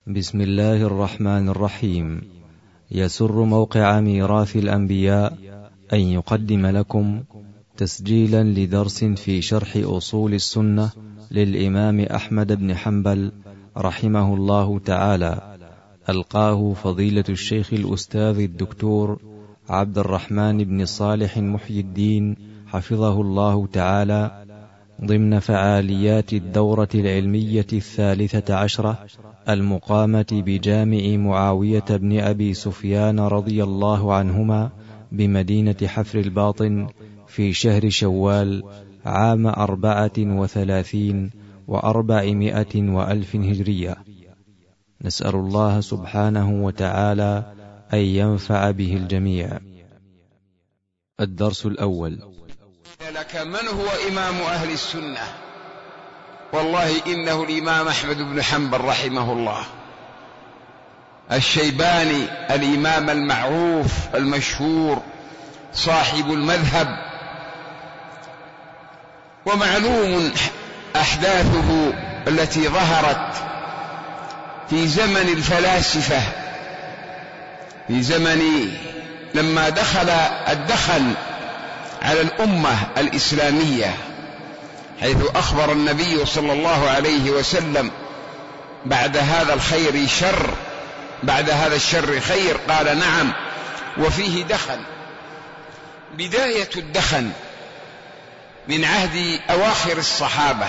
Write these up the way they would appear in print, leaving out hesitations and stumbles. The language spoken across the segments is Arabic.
بسم الله الرحمن الرحيم. يسر موقع ميراث الأنبياء أن يقدم لكم تسجيلا لدرس في شرح أصول السنة للإمام أحمد بن حنبل رحمه الله تعالى، ألقاه فضيلة الشيخ الأستاذ الدكتور عبد الرحمن بن صالح محي الدين حفظه الله تعالى، ضمن فعاليات الدورة العلمية 13 المقامة بجامع معاوية بن أبي سفيان رضي الله عنهما بمدينة حفر الباطن في شهر شوال عام 34 و400 وألف هجرية. نسأل الله سبحانه وتعالى أن ينفع به الجميع. الدرس الأول. لك من هو إمام أهل السنة؟ والله إنه الإمام أحمد بن حنبل رحمه الله الشيباني، الإمام المعروف المشهور صاحب المذهب، ومعلوم أحداثه التي ظهرت في زمن الفلاسفة، في زمن لما دخل الدخل على الأمة الإسلامية، حيث أخبر النبي صلى الله عليه وسلم بعد هذا الخير شر، بعد هذا الشر خير، قال نعم وفيه دخن. بداية الدخن من عهد أواخر الصحابة،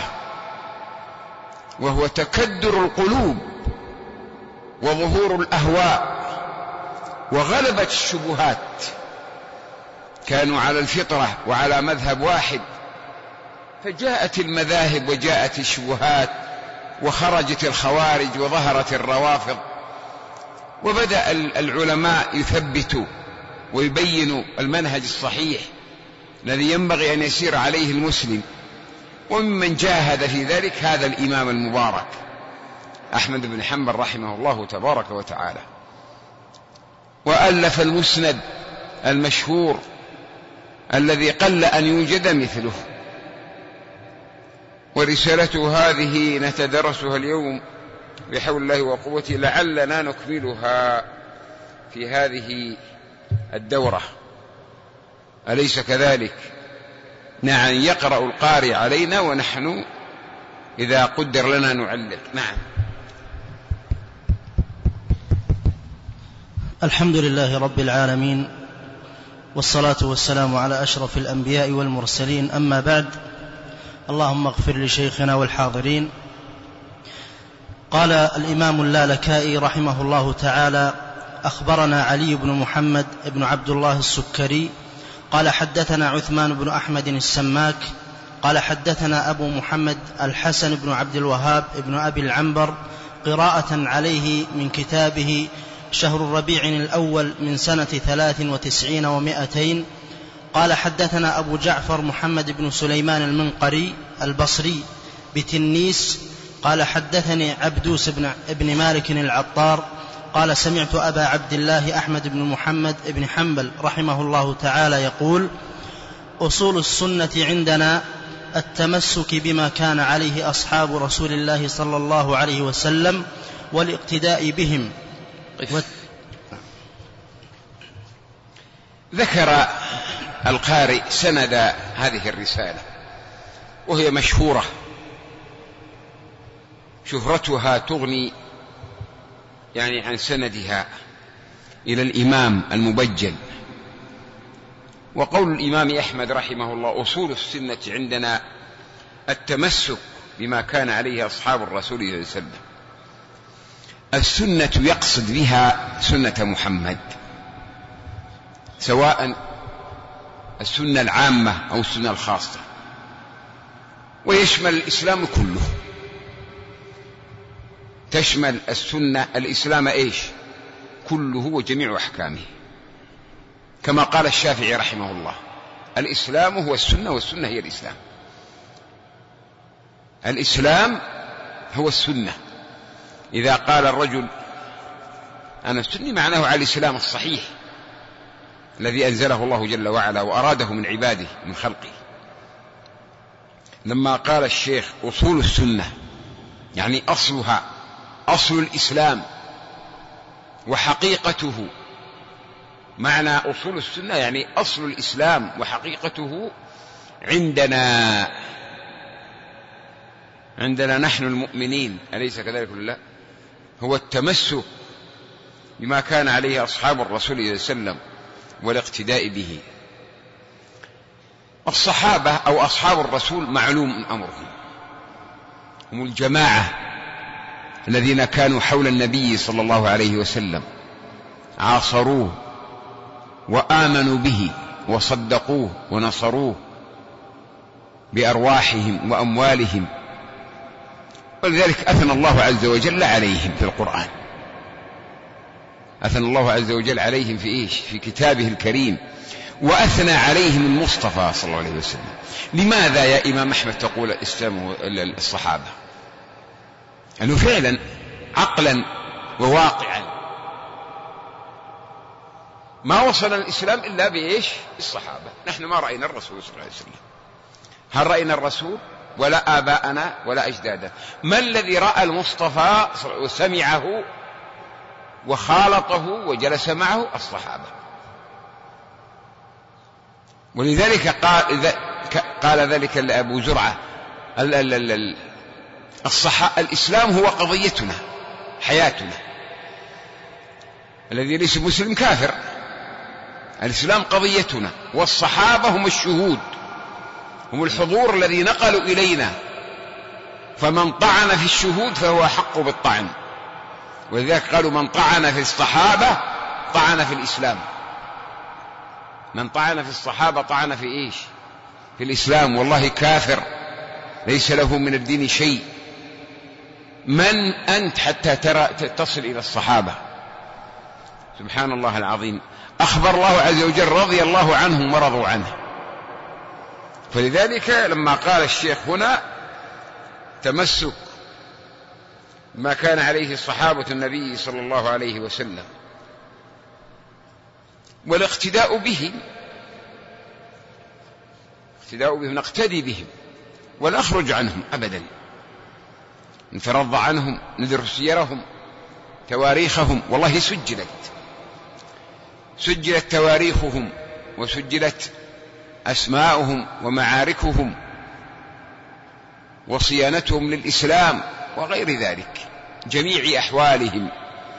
وهو تكدر القلوب وظهور الأهواء وغلبة الشبهات. كانوا على الفطرة وعلى مذهب واحد، فجاءت المذاهب وجاءت الشبهات وخرجت الخوارج وظهرت الروافض، وبدأ العلماء يثبتوا ويبينوا المنهج الصحيح الذي ينبغي أن يسير عليه المسلم. وممن جاهد في ذلك هذا الإمام المبارك أحمد بن حنبل رحمه الله تبارك وتعالى، وألف المسند المشهور الذي قل أن يوجد مثله. ورسالته هذه نتدرسها اليوم بحول الله وقوته، لعلنا نكملها في هذه الدورة، أليس كذلك؟ نعم، يقرأ القارئ علينا ونحن إذا قدر لنا نعلق. نعم. الحمد لله رب العالمين، والصلاة والسلام على أشرف الأنبياء والمرسلين، أما بعد. اللهم اغفر لشيخنا والحاضرين. قال الإمام اللالكائي رحمه الله تعالى: أخبرنا علي بن محمد بن عبد الله السكري قال حدثنا عثمان بن أحمد السماك قال حدثنا أبو محمد الحسن بن عبد الوهاب بن أبي العنبر قراءة عليه من كتابه شهر الربيع الأول من سنة 93 و200. قال حدثنا أبو جعفر محمد بن سليمان المنقري البصري بتنيس قال حدثني عبدوس بن مالك العطار قال سمعت أبا عبد الله أحمد بن محمد بن حنبل رحمه الله تعالى يقول: أصول السنة عندنا التمسك بما كان عليه أصحاب رسول الله صلى الله عليه وسلم والاقتداء بهم. ذكر القارئ سند هذه الرسالة، وهي مشهورة، شهرتها تغني يعني عن سندها إلى الإمام المبجل. وقول الإمام أحمد رحمه الله: أصول السنة عندنا التمسك بما كان عليه أصحاب الرسول صلى الله عليه وسلم. السنة يقصد بها سنة محمد، سواء السنة العامة أو السنة الخاصة، ويشمل الإسلام كله. تشمل السنة الإسلام إيش؟ كله وجميع أحكامه، كما قال الشافعي رحمه الله: الإسلام هو السنة والسنة هي الإسلام. الإسلام هو السنة. إذا قال الرجل أنا سني، معناه على الإسلام الصحيح الذي أنزله الله جل وعلا وأراده من عباده من خلقه. لما قال الشيخ أصول السنة يعني أصلها أصل الإسلام وحقيقته. معنى أصول السنة يعني أصل الإسلام وحقيقته عندنا نحن المؤمنين، أليس كذلك ولا؟ هو التمسك بما كان عليه أصحاب الرسول صلى الله عليه وسلم والاقتداء به. الصحابة أو أصحاب الرسول معلوم أمرهم، هم الجماعة الذين كانوا حول النبي صلى الله عليه وسلم، عاصروه وآمنوا به وصدقوه ونصروه بأرواحهم وأموالهم، ولذلك أثنى الله عز وجل عليهم في القرآن، أثنى الله عز وجل عليهم في إيش؟ في كتابه الكريم، وأثنى عليهم المصطفى صلى الله عليه وسلم. لماذا يا إمام أحمد تقول الإسلام الصحابة؟ أنه فعلا عقلا وواقعا ما وصل الإسلام إلا بإيش؟ الصحابة. نحن ما رأينا الرسول صلى الله عليه وسلم، هل رأينا الرسول؟ ولا آباءنا ولا أجدادنا. ما الذي رأى المصطفى وسمعه وخالطه وجلس معه؟ الصحابة. ولذلك قال ذلك أبو زرعة الإسلام هو قضيتنا حياتنا، الذي ليس مسلم كافر. الإسلام قضيتنا، والصحابة هم الشهود، هم الحضور الذي نقلوا إلينا، فمن طعن في الشهود فهو حق بالطعن. ولذلك قالوا من طعن في الصحابة طعن في الإسلام. من طعن في الصحابة طعن في إيش؟ في الإسلام، والله كافر ليس له من الدين شيء. من أنت حتى تصل إلى الصحابة؟ سبحان الله العظيم. أخبر الله عز وجل رضي الله عنهم ورضوا عنه. فلذلك لما قال الشيخ هنا تمسك ما كان عليه الصحابة النبي صلى الله عليه وسلم والاقتداء بهم، نقتدي بهم ونخرج عنهم أبدا، نترضى عنهم، ندرس سيرهم تواريخهم. والله سجلت تواريخهم وسجلت أسماؤهم ومعاركهم وصيانتهم للإسلام وغير ذلك، جميع أحوالهم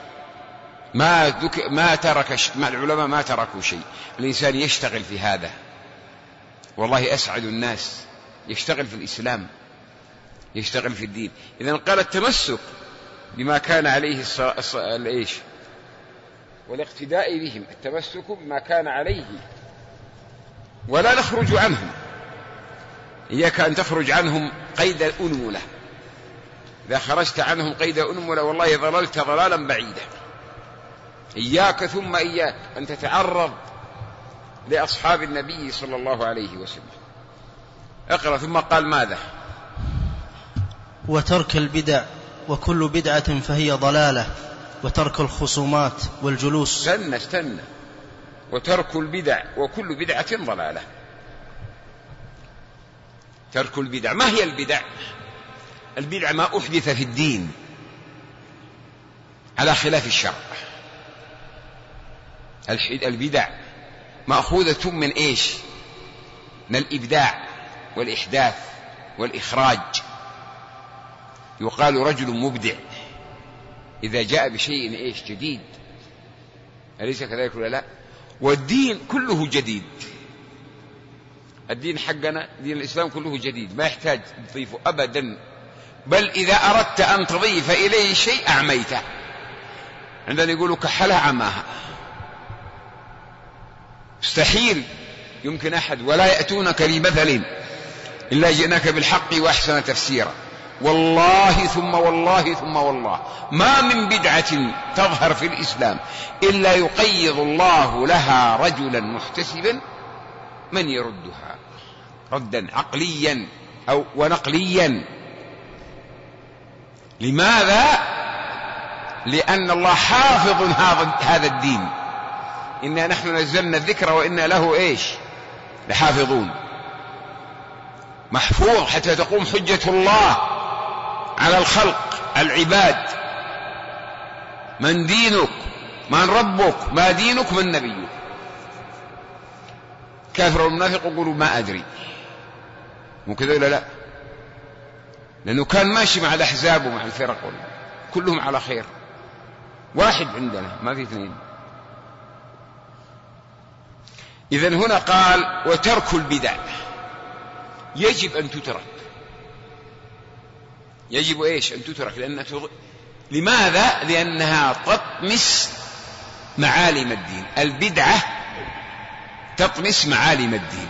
ما ترك العلماء ما تركوا شيء. الإنسان يشتغل في هذا، والله أسعد الناس يشتغل في الإسلام، يشتغل في الدين. إذن قال التمسك بما كان عليه الإيش؟ والاقتداء بهم، التمسك بما كان عليه ولا نخرج عنهم. إياك أن تخرج عنهم قيد الأنملة، إذا خرجت عنهم قيد الأنملة والله ضللت ضلالا بعيدا. إياك ثم إياك أن تتعرض لأصحاب النبي صلى الله عليه وسلم. اقرأ. ثم قال ماذا؟ وترك البدع، وكل بدعة فهي ضلالة، وترك الخصومات والجلوس. استنى. وترك البدع، وكل بدعة ضلالة. ترك البدع. ما هي البدع؟ البدع ما أحدث في الدين على خلاف الشرع. البدع مأخوذة من إيش؟ من الإبداع والإحداث والإخراج. يقال رجل مبدع إذا جاء بشيء إيش؟ جديد. أليس كذلك ولا لا؟ والدين كله جديد. الدين حقنا دين الإسلام كله جديد، ما يحتاج تضيفه أبدا، بل إذا أردت أن تضيف إليه شيء أعميته. عندنا يقولوا كحلها عماها، مستحيل يمكن أحد، ولا يأتونك بمثل إلا جئناك بالحق وأحسن تفسيرا. والله ثم والله ثم والله ما من بدعة تظهر في الإسلام إلا يقيض الله لها رجلا محتسبا من يردها ردا عقليا أو ونقليا. لماذا؟ لأن الله حافظ هذا الدين. إنا نحن نزلنا الذكر وإنا له إيش؟ لحافظون. محفوظ حتى تقوم حجة الله على الخلق العباد من دينك، من ربك، ما دينك، من نبيك. كافر والمنافق يقولوا ما أدري، مو كذا ولا لا؟ لأنه كان ماشي مع الأحزاب ومع الفرق كلهم على خير، واحد عندنا ما في اثنين. إذن هنا قال وترك البدع يجب أن تترك. يجب إيش أن تترك؟ لماذا؟ لأنها تطمس معالم الدين. البدعة تطمس معالم الدين،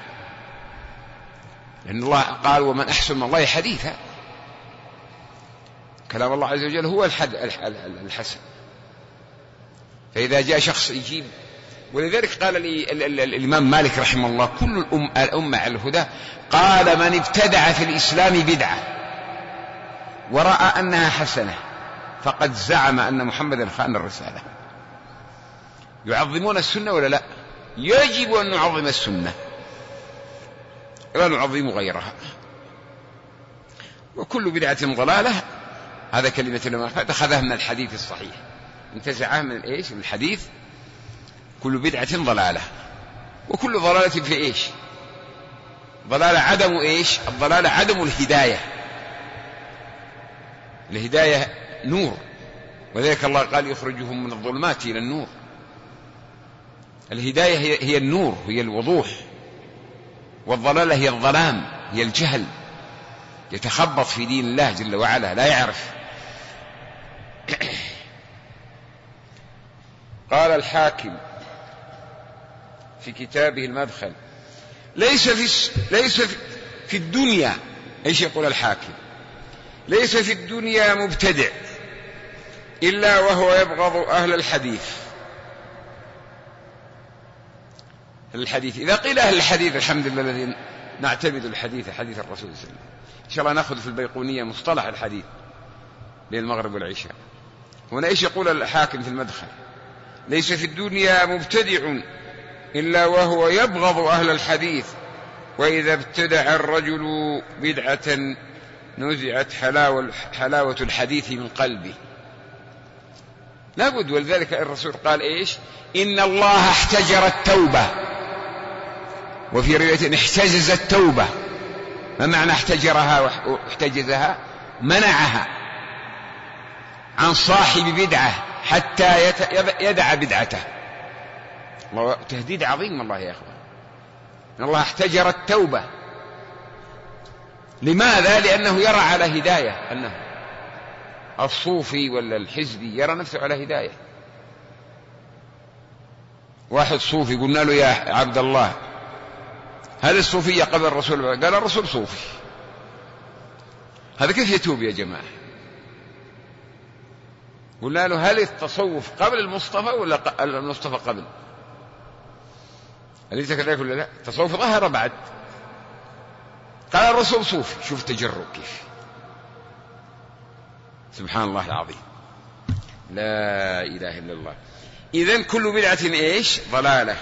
لأن الله قال ومن أحسن من الله حديثا. كلام الله عز وجل هو الحسن. فإذا جاء شخص يجيب، ولذلك قال الإمام مالك رحمه الله كل الأمة على الهدى، قال من ابتدع في الإسلام بدعة ورأى أنها حسنة فقد زعم أن محمدا خان الرسالة. يعظمون السنة ولا لا؟ يجب أن نعظم السنة ولا نعظم غيرها. وكل بدعة ضلالة، هذا كلمة الإمام أخذها من الحديث الصحيح، انتزعها من إيش؟ من الحديث. كل بدعة ضلالة، وكل ضلالة في إيش؟ ضلالة عدم إيش؟ الضلالة عدم الهداية. الهداية نور، وذلك الله قال يخرجهم من الظلمات إلى النور. الهداية هي النور، هي الوضوح، والضلالة هي الظلام، هي الجهل، يتخبط في دين الله جل وعلا لا يعرف. قال الحاكم في كتابه المدخل ليس في الدنيا، ايش يقول الحاكم؟ ليس في الدنيا مبتدع إلا وهو يبغض أهل الحديث. إذا قيل أهل الحديث الحمد لله الذي نعتمد الحديث حديث الرسول صلى الله عليه وسلم. إن شاء الله نأخذ في البيقونية مصطلح الحديث بين المغرب والعشاء. هنا إيش يقول الحاكم في المدخل؟ ليس في الدنيا مبتدع إلا وهو يبغض أهل الحديث، وإذا ابتدع الرجل بدعة نزعت حلاوة الحديث من قلبه. لابد. ولذلك الرسول قال إيش؟ إن الله احتجر التوبة، وفي رواية احتجز التوبة. ما معنى احتجرها واحتجزها؟ منعها عن صاحب بدعة حتى يدع بدعته. تهديد عظيم الله يا أخوان. إن الله احتجر التوبة. لماذا؟ لأنه يرى على هداية، أنه الصوفي ولا الحزبي يرى نفسه على هداية. واحد صوفي قلنا له يا عبد الله هل الصوفية قبل الرسول؟ قال الرسول صوفي. هذا كيف يتوب يا جماعة؟ قلنا له هل التصوف قبل المصطفى ولا المصطفى قبل؟ أليس كذلك ولا لا؟ التصوف ظهر بعد. قال الرسول صوفي. شوف تجرؤ كيف، سبحان الله العظيم، لا إله إلا الله. إذن كل بدعة إيش؟ ضلالة،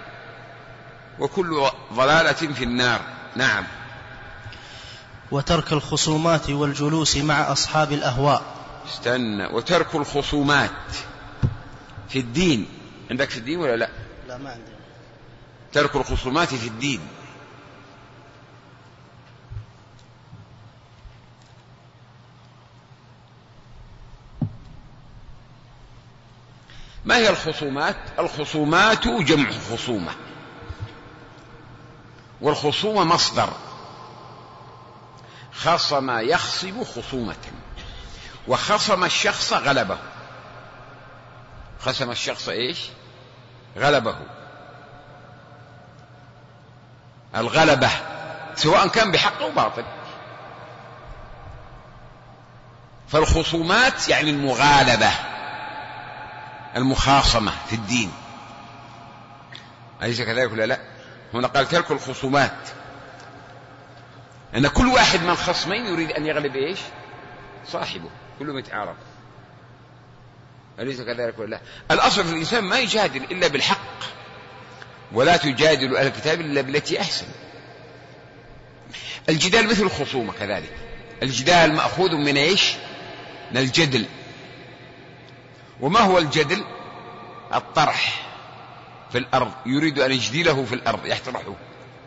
وكل ضلالة في النار. نعم. وترك الخصومات والجلوس مع أصحاب الأهواء. استنى، وترك الخصومات في الدين. عندك في الدين ولا لا؟ لا ما عندي. ترك الخصومات في الدين. ما هي الخصومات؟ الخصومات جمع خصومة، والخصومة مصدر خصم يخصم خصومة، وخصم الشخص غلبه. خصم الشخص إيش؟ غلبه. الغلبة سواء كان بحق أو باطل. فالخصومات يعني المغالبة، المخاصمة في الدين. أليس كذلك ولا لا؟ هنا قال ترك الخصومات، أن كل واحد من الخصمين يريد أن يغلب إيش؟ صاحبه، كلهم يتعارض. أليس كذلك ولا لا؟ الأصل في الإنسان ما يجادل إلا بالحق، ولا تجادل أهل الكتاب إلا بالتي أحسن. الجدال مثل الخصومة كذلك. الجدال مأخوذ من إيش؟ من الجدل. وما هو الجدل؟ الطرح في الأرض، يريد أن يجدله في الأرض يحترحه.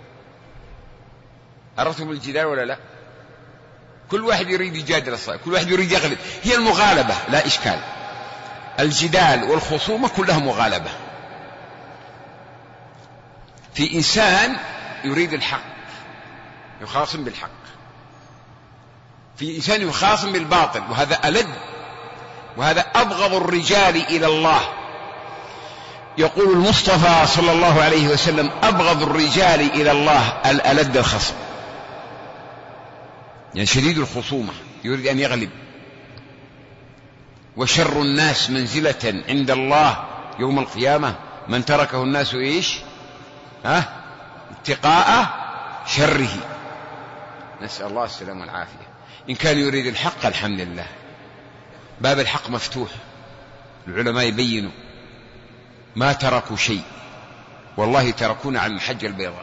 عرفتم الجدال ولا لا؟ كل واحد يريد يجادل الصائب، كل واحد يريد يغلب، هي المغالبة لا إشكال. الجدال والخصومة كلها مغالبة. في إنسان يريد الحق يخاصم بالحق، في إنسان يخاصم بالباطل، وهذا ألد وهذا أبغض الرجال إلى الله. يقول المصطفى صلى الله عليه وسلم: أبغض الرجال إلى الله الألد الخصم، يعني شديد الخصومة يريد أن يغلب. وشر الناس منزلة عند الله يوم القيامة من تركه الناس إيش؟ اتقاء شره. نسأل الله السلامة والعافية. إن كان يريد الحق الحمد لله، باب الحق مفتوح، العلماء يبينوا ما تركوا شيء، والله تركونا على المحجة البيضاء.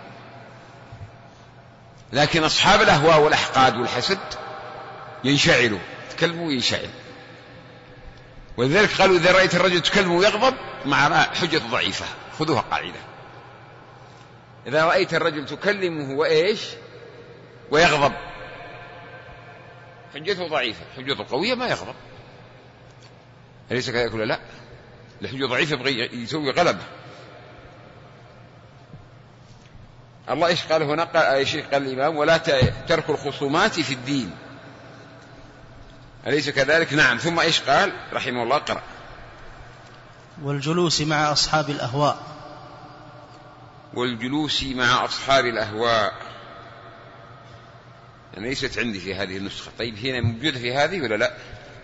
لكن أصحاب الأهواء والأحقاد والحسد ينشعلوا، تكلموا وينشعل. ولذلك قالوا: إذا رأيت الرجل تكلم ويغضب مع حجة ضعيفة، خذوها قاعدة. إذا رأيت الرجل تكلمه وإيش ويغضب، حجته ضعيفة، حجته قوية ما يغضب. أليس كذلك ولا لا؟ الحجة ضعيفة يبغي يسوي غلبة. الله إيش قال هنا؟ قال الإمام: ولا ترك الخصومات في الدين. أليس كذلك؟ نعم. ثم إيش قال رحمه الله؟ قرأ: والجلوس مع أصحاب الأهواء. والجلوس مع أصحاب الأهواء، يعني ليست عندي في هذه النسخة. طيب هنا موجودة في هذه ولا لا؟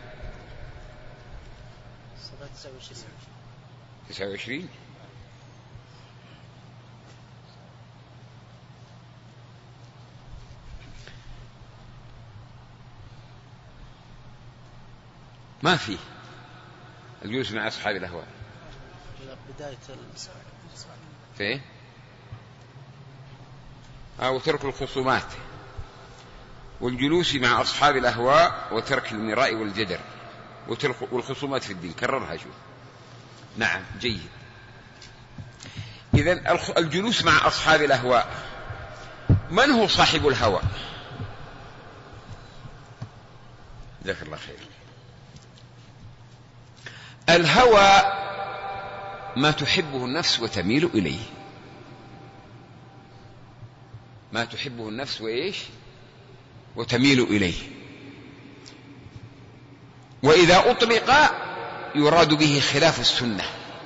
29 ما فيه الجلوس مع أصحاب الأهواء. بداية فين؟ وترك الخصومات، والجلوس مع أصحاب الأهواء، وترك المراء والجدر، والخصومات في الدين. كررها شوف. نعم جيد. إذن الجلوس مع أصحاب الأهواء. من هو صاحب الهوى؟ جزاك الله خير. الهوى ما تحبه النفس وتميل إليه، ما تحبه النفس وإيش وتميل إليه. وإذا أطلق يراد به خلاف السنة،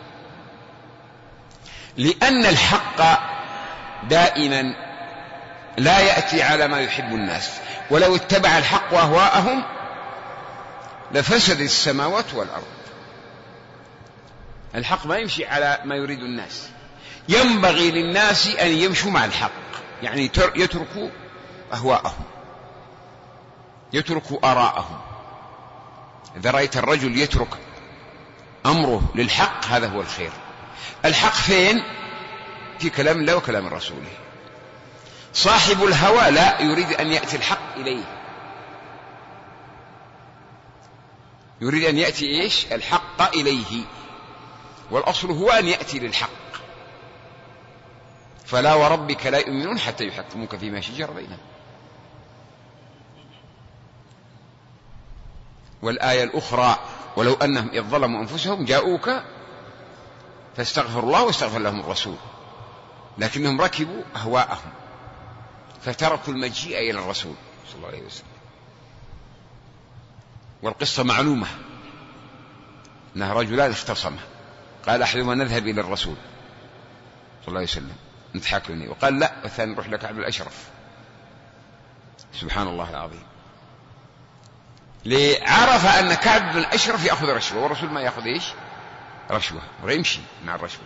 لأن الحق دائما لا يأتي على ما يحب الناس. ولو اتبع الحق أهواءهم لفسد السماوات والأرض. الحق ما يمشي على ما يريد الناس. ينبغي للناس أن يمشوا مع الحق، يعني يتركوا أهواءهم، يتركوا آراءهم. إذا رأيت الرجل يترك أمره للحق هذا هو الخير. الحق فين؟ في كلام الله وكلام رسوله. صاحب الهوى لا يريد أن يأتي الحق إليه، يريد أن يأتي إيش؟ الحق إليه، والأصل هو أن يأتي للحق. فلا وربك لا يؤمنون حتى يحكموك فيما شجر بينهم. والآية الأخرى: ولو أنهم إذ ظلموا أنفسهم جاءوك فاستغفروا الله واستغفر لهم الرسول، لكنهم ركبوا أهواءهم فتركوا المجيء إلى الرسول صلى الله عليه وسلم. والقصة معلومة، أنها رجلان اختصما، قال أحدهما: نذهب إلى الرسول صلى الله عليه وسلم نتحاكمني، وقال: لا، والثاني: نروح لك عبد الأشرف. سبحان الله العظيم. عرف أن كعب بن الأشرف يأخذ رشوة، والرسول ما يأخذ إيش؟ رشوة، ويمشي مع الرشوة.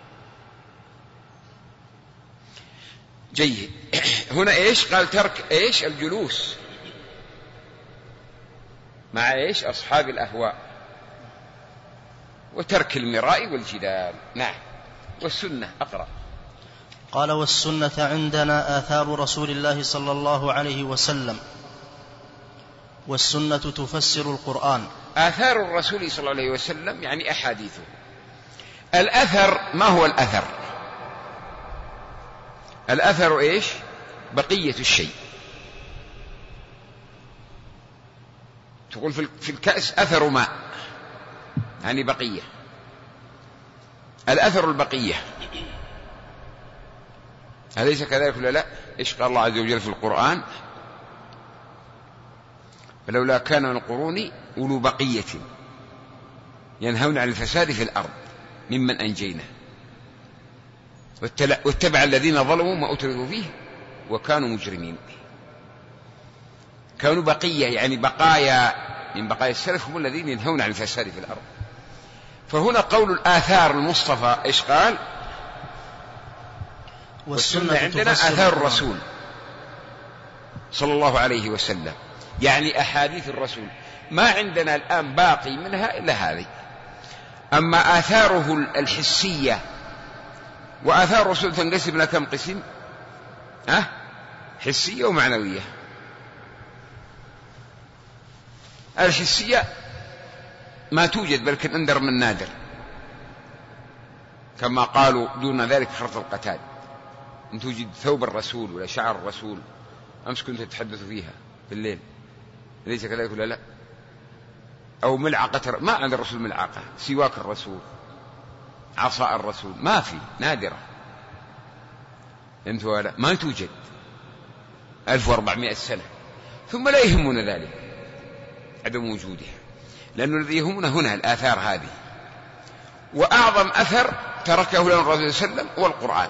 جيد. هنا إيش قال؟ ترك إيش؟ الجلوس مع إيش؟ أصحاب الأهواء، وترك المراء والجدال. نعم. والسنة أقرأ. قال: والسنة عندنا آثار رسول الله صلى الله عليه وسلم، والسنة تفسر القرآن. آثار الرسول صلى الله عليه وسلم يعني أحاديثه. الأثر، ما هو الأثر؟ الأثر إيش؟ بقية الشيء. تقول في الكأس أثر ماء، يعني بقية. الأثر البقية، أليس كذلك ولا لا؟ إيش قال الله عز وجل في القرآن؟ فلولا كان من القرون أولو بقية ينهون عن الفساد في الأرض ممن أنجينا واتبع الذين ظلموا ما أتركوا فيه وكانوا مجرمين. كانوا بقية يعني بقايا من بقايا السلف، هم الذين ينهون عن الفساد في الأرض. فهنا قول الآثار المصطفى إيش قال؟ والسنة عندنا آثار الرسول صلى الله عليه وسلم، يعني أحاديث الرسول. ما عندنا الآن باقي منها إلا هذه. أما آثاره الحسية، وآثار الرسول تنقسم إلى كم قسم؟ حسية ومعنوية. الحسية ما توجد، بل كان أندر من نادر، كما قالوا دون ذلك خرط القتال. أن توجد ثوب الرسول ولا شعر الرسول، أمس كنت تتحدث فيها بالليل، ليس كذلك ولا لا؟ أو ملعقة، ما عند الرسول ملعقة، سواك الرسول، عصا الرسول، ما في، نادرة. أنت ولا ما توجد 1400 سنة. ثم لا يهمنا ذلك عدم وجودها، لأنه الذي يهمنا هنا الآثار هذه. وأعظم أثر تركه لنا الرسول صلى الله عليه وسلم هو القرآن،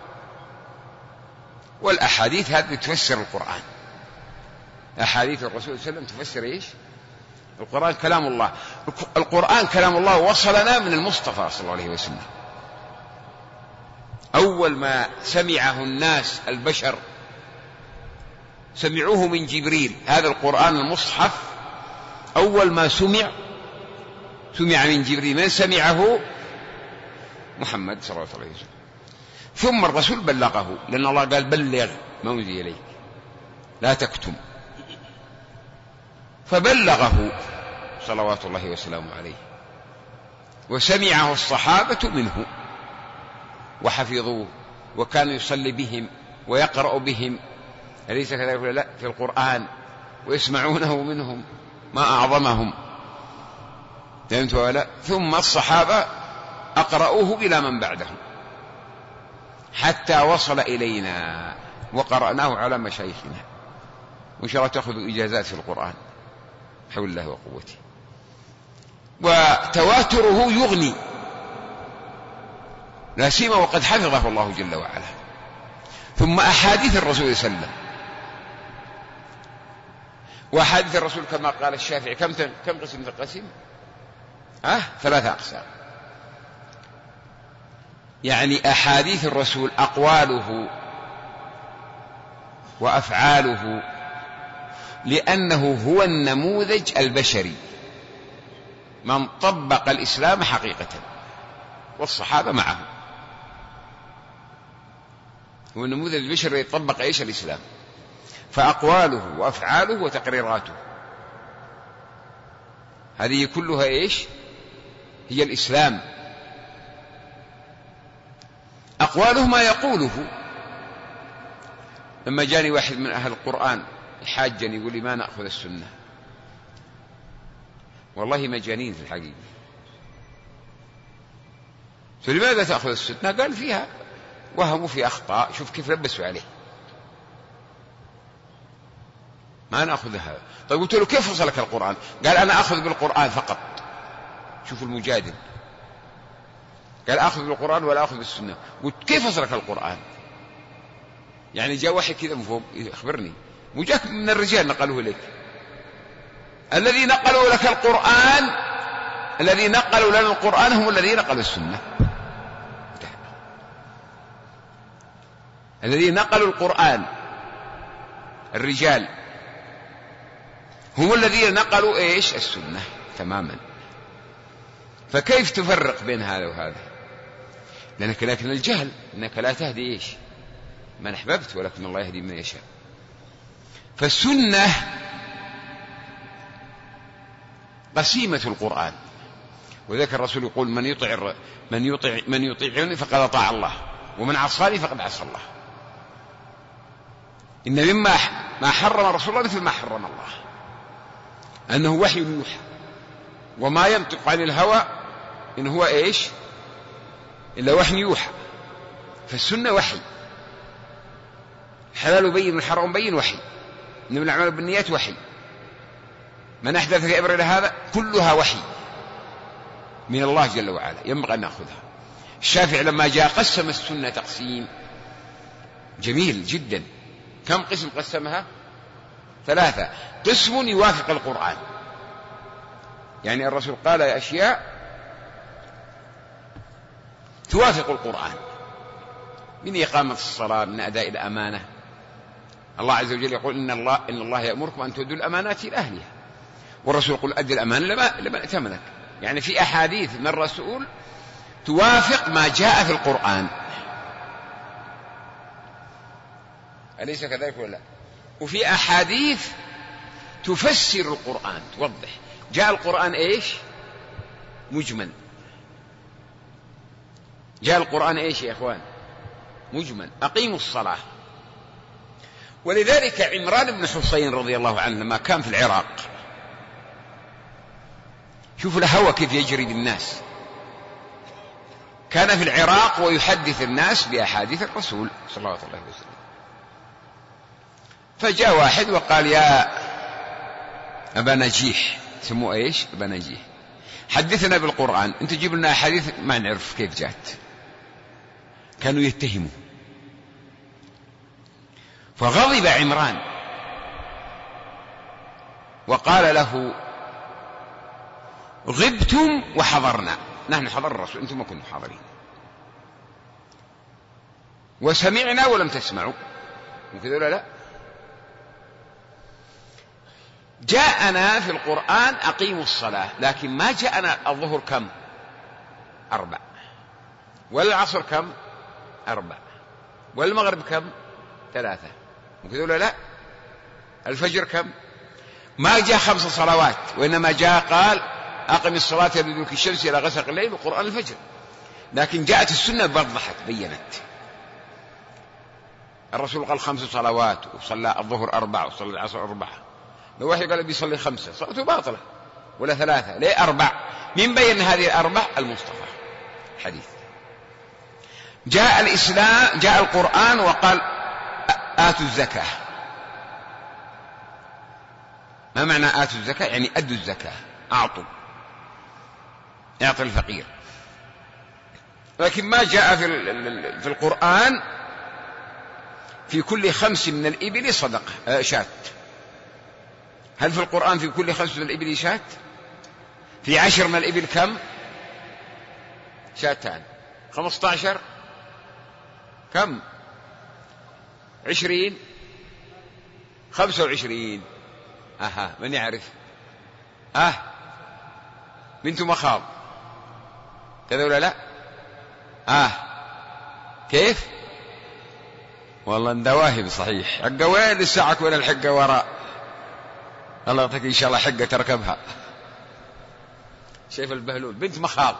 والأحاديث هذه تفسر القرآن. أحاديث الرسول صلى الله عليه وسلم تفسر إيش؟ القرآن كلام الله. القرآن كلام الله وصلنا من المصطفى صلى الله عليه وسلم. أول ما سمعه الناس البشر سمعوه من جبريل، هذا القرآن المصحف أول ما سمع من جبريل. من سمعه؟ محمد صلى الله عليه وسلم. ثم الرسول بلغه، لأن الله قال بلغ ما أنزل إليك لا تكتم، فبلغه صلوات الله وسلامه عليه، وسمعه الصحابة منه وحفظوه، وكان يصلي بهم ويقرأ بهم، أليس كذلك ولا لا؟ في القرآن، ويسمعونه منهم، ما أعظمهم. فهمت ولا لا؟ ثم الصحابة أقرأوه إلى من بعدهم حتى وصل إلينا وقرأناه على مشايخنا. وإن شاء الله تأخذوا إجازات في القرآن، حول الله وقوته. وتواتره يغني، لا سيما وقد حفظه الله جل وعلا. ثم أحاديث الرسول صلى الله عليه وسلم، وأحاديث الرسول كما قال الشافعي كم قسم تنقسم؟ 3 أقسام. يعني أحاديث الرسول أقواله وأفعاله، لأنه هو النموذج البشري من طبق الإسلام حقيقة، والصحابة معه. هو النموذج البشري يطبق إيش؟ الإسلام. فأقواله وأفعاله وتقريراته هذه كلها إيش؟ هي الإسلام. أقواله ما يقوله. لما جاني واحد من أهل القرآن يحاجني يقول لي ما نأخذ السنة، والله مجانين في الحقيقة. فلماذا تأخذ السنة؟ قال فيها وهم في أخطاء، شوف كيف لبسوا عليه، ما نأخذ هذا. طيب قلت له كيف وصلك القرآن؟ قال أنا أخذ بالقرآن فقط. شوف المجادل، قال أخذ بالقرآن ولا أخذ بالسنة. قلت كيف وصلك القرآن؟ يعني جاء واحد كذا من فوق يخبرني، وجاك من الرجال نقلوه لك. الذي نقلوا لك القرآن، الذي نقلوا لنا القرآن هم الذين نقلوا السنة. الذي نقلوا القرآن الرجال هم الذين نقلوا إيش؟ السنة تماما. فكيف تفرق بين هذا وهذا؟ لكن الجهل، إنك لا تهدي إيش؟ من أحببت، ولكن الله يهدي من يشاء. فالسنة قسيمة القرآن. وذلك الرسول يقول من يطيعني فقد أطاع الله، ومن عصاني فقد عصى الله. إن مما ما حرم رسول الله مثل ما حرم الله، أنه وحي يوحى، وما ينطق عن الهوى إن هو إيش إلا وحي يوحى. فالسنة وحي، الحلال بين والحرام بين وحي، إنما الأعمال بالنيات وحي، من أحدث في أمرنا هذا كلها وحي من الله جل وعلا، ينبغي أن نأخذها. الشافعي لما جاء قسم السنة تقسيم جميل جدا. كم قسم قسمها؟ 3. قسم يوافق القرآن، يعني الرسول قال أشياء توافق القرآن، من إقامة الصلاة، من أداء الأمانة. الله عز وجل يقول إن الله يأمركم أن تؤدوا الأمانات إلى أهلها، والرسول يقول أدي الأمانة لما ائتمنك. يعني في أحاديث من الرسول توافق ما جاء في القرآن، أليس كذلك ولا لا؟ وفي أحاديث تفسر القرآن، توضح. جاء القرآن إيش؟ مجمل. جاء القرآن إيش يا إخوان؟ مجمل. أقيموا الصلاة. ولذلك عمران بن حسين رضي الله عنه لما كان في العراق، شوفوا الهوى كيف يجري بالناس، كان في العراق ويحدث الناس بأحاديث الرسول صلى الله عليه وسلم. فجاء واحد وقال يا أبا نجيح، سموه إيش؟ أبا نجيح، حدثنا بالقرآن، أنت جيب لنا أحاديث ما نعرف كيف جاءت. كانوا يتهموا، فغضب عمران وقال له غبتم وحضرنا، نحن حضر الرسول أنتم ما كنتم حاضرين، وسمعنا ولم تسمعوا، وكذا ولا لا؟ جاءنا في القرآن أقيموا الصلاة، لكن ما جاءنا الظهر كم؟ 4، والعصر كم؟ 4، والمغرب كم؟ 3، وكذا ولا لا؟ الفجر كم؟ ما جاء 5 صلوات، وإنما جاء قال أقم الصلاة لدلوك الشمس إلى غسق الليل وقرآن الفجر. لكن جاءت السنة وضحت بينت. الرسول قال 5 صلوات، وصلى الظهر 4، وصلى العصر 4. لو واحد قال بيصلي 5، صلاته باطلة، ولا 3، ليه 4؟ من بين هذه ال4 المصطفى حديث. جاء الإسلام، جاء القرآن وقال آتوا الزكاة. ما معنى آتوا الزكاة؟ يعني أدوا الزكاة، أعطوا، اعطي الفقير. لكن ما جاء في القرآن في كل 5 من الإبل صدقة شاة. هل في القرآن في كل 5 من الإبل شاة؟ في 10 من الإبل كم؟ شاتان. 15 كم؟ 20 25. من يعرف؟ بنت مخاض كذا ولا لا؟ كيف؟ والله اندواهب صحيح. حقه وين لساعك وين الحقه وراء؟ الله يعطيك ان شاء الله حقه تركبها. شايف البهلول؟ بنت مخاض.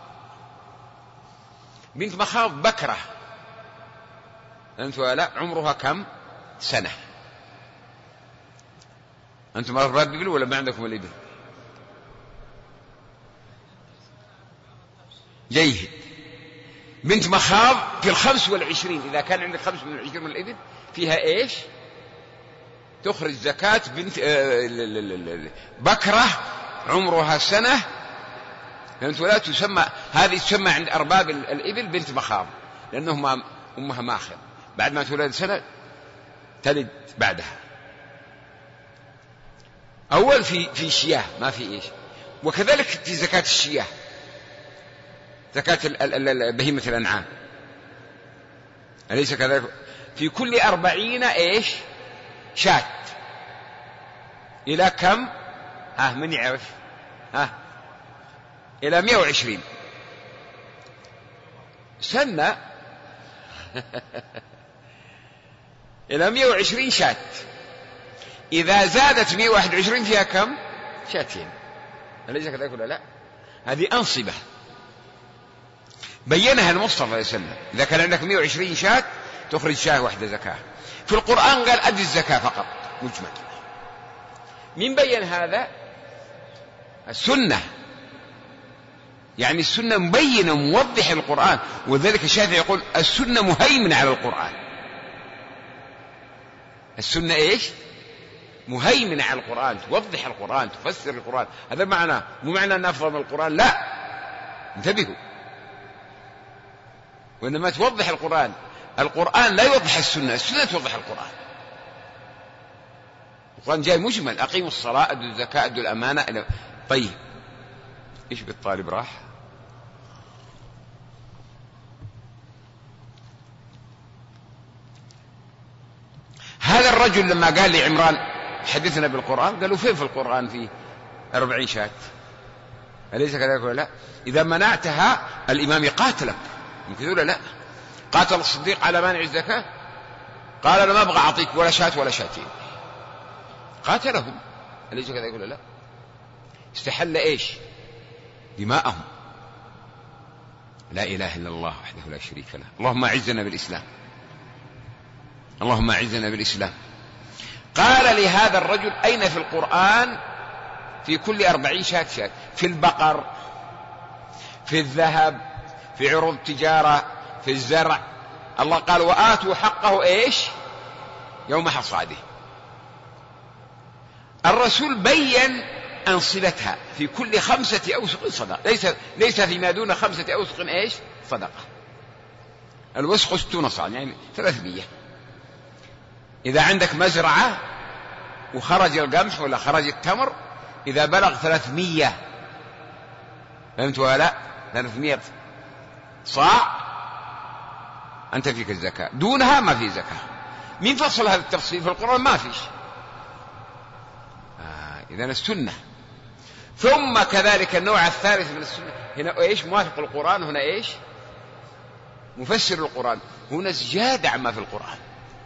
بنت مخاض بكرة، أنت ولا عمرها كم؟ 1 سنة. أنتم أرباب إبل ولا ما عندكم الإبل؟ جيد. بنت مخاض في 25، إذا كان عندك 25 من الإبل فيها إيش؟ تخرج زكاة بنت بكرة عمرها 1 سنة. فهمت ولا؟ تسمى هذه تسمى عند أرباب الإبل بنت مخاض، لأنهم أمها ماخذ، بعد ما تولد 1 سنة تلد بعدها. أول في شياه، ما في إيش. وكذلك في زكاة الشياه، زكاة بهيمة الأنعام، أليس كذلك؟ في كل 40 إيش؟ شاة. إلى كم؟ من يعرف؟ إلى 120 سنة. إلى 120 شاة. إذا زادت 121 فيها كم؟ 2 شاة. أليس كذلك ولا لا؟ هذه أنصبة بينها المصطفى صلى الله عليه وسلم. إذا كان عندك 120 شاة تخرج شاة واحدة زكاة. في القرآن قال أدي الزكاة فقط مجمل. من بين هذا؟ السنة، يعني السنة مبينة موضح القرآن. وذلك الشافعي يقول السنة مهيمنة على القرآن. السنة إيش؟ مهيمنة على القرآن، توضح القرآن، تفسر القرآن. هذا معنى، مو معنى أن أفضل من القرآن، لا، انتبهوا، وإنما توضح القرآن. القرآن لا يوضح السنة، السنة توضح القرآن. القرآن جاي مجمل، أقيموا الصلاة، أدوا الزكاة، أدوا الأمانة. طيب إيش بالطالب راح؟ هذا الرجل لما قال لي عمران حدثنا بالقرآن، قالوا فين في القرآن في 40 شاة؟ أليس كذلك ولا لا؟ إذا منعتها الإمام يقاتلك، يمكن ولا لا؟ قاتل الصديق على مانع الزكاة، قال أنا ما أبغى أعطيك ولا شاة ولا شاتين، قاتلهم. أليس كذلك ولا لا؟ استحل إيش؟ دماءهم. لا إله إلا الله وحده لا شريك له. اللهم أعزنا بالإسلام، اللهم أعزنا بالإسلام. قال لهذا الرجل أين في القرآن في كل 40 شاة شاة؟ في البقر، في الذهب، في عروض التجارة، في الزرع. الله قال وآتوا حقه إيش؟ يوم حصاده. الرسول بين أنصلتها في كل 5 أوسق صدقة، ليس فيما دون 5 أوسق إيش؟ صدقة. الوسق 60 صاع، يعني 300. إذا عندك مزرعة وخرج القمح ولا خرج التمر، إذا بلغ 300، فهمت ولا لا؟ 300 صاع أنت فيك الزكاة، دونها ما في زكاة. مين فصل هذا التفصيل في القرآن؟ ما فيش. إذن السنة. ثم كذلك النوع الثالث من السنة هنا إيش؟ موافق القرآن، هنا إيش؟ مفسر القرآن، هنا زيادة عما في القرآن.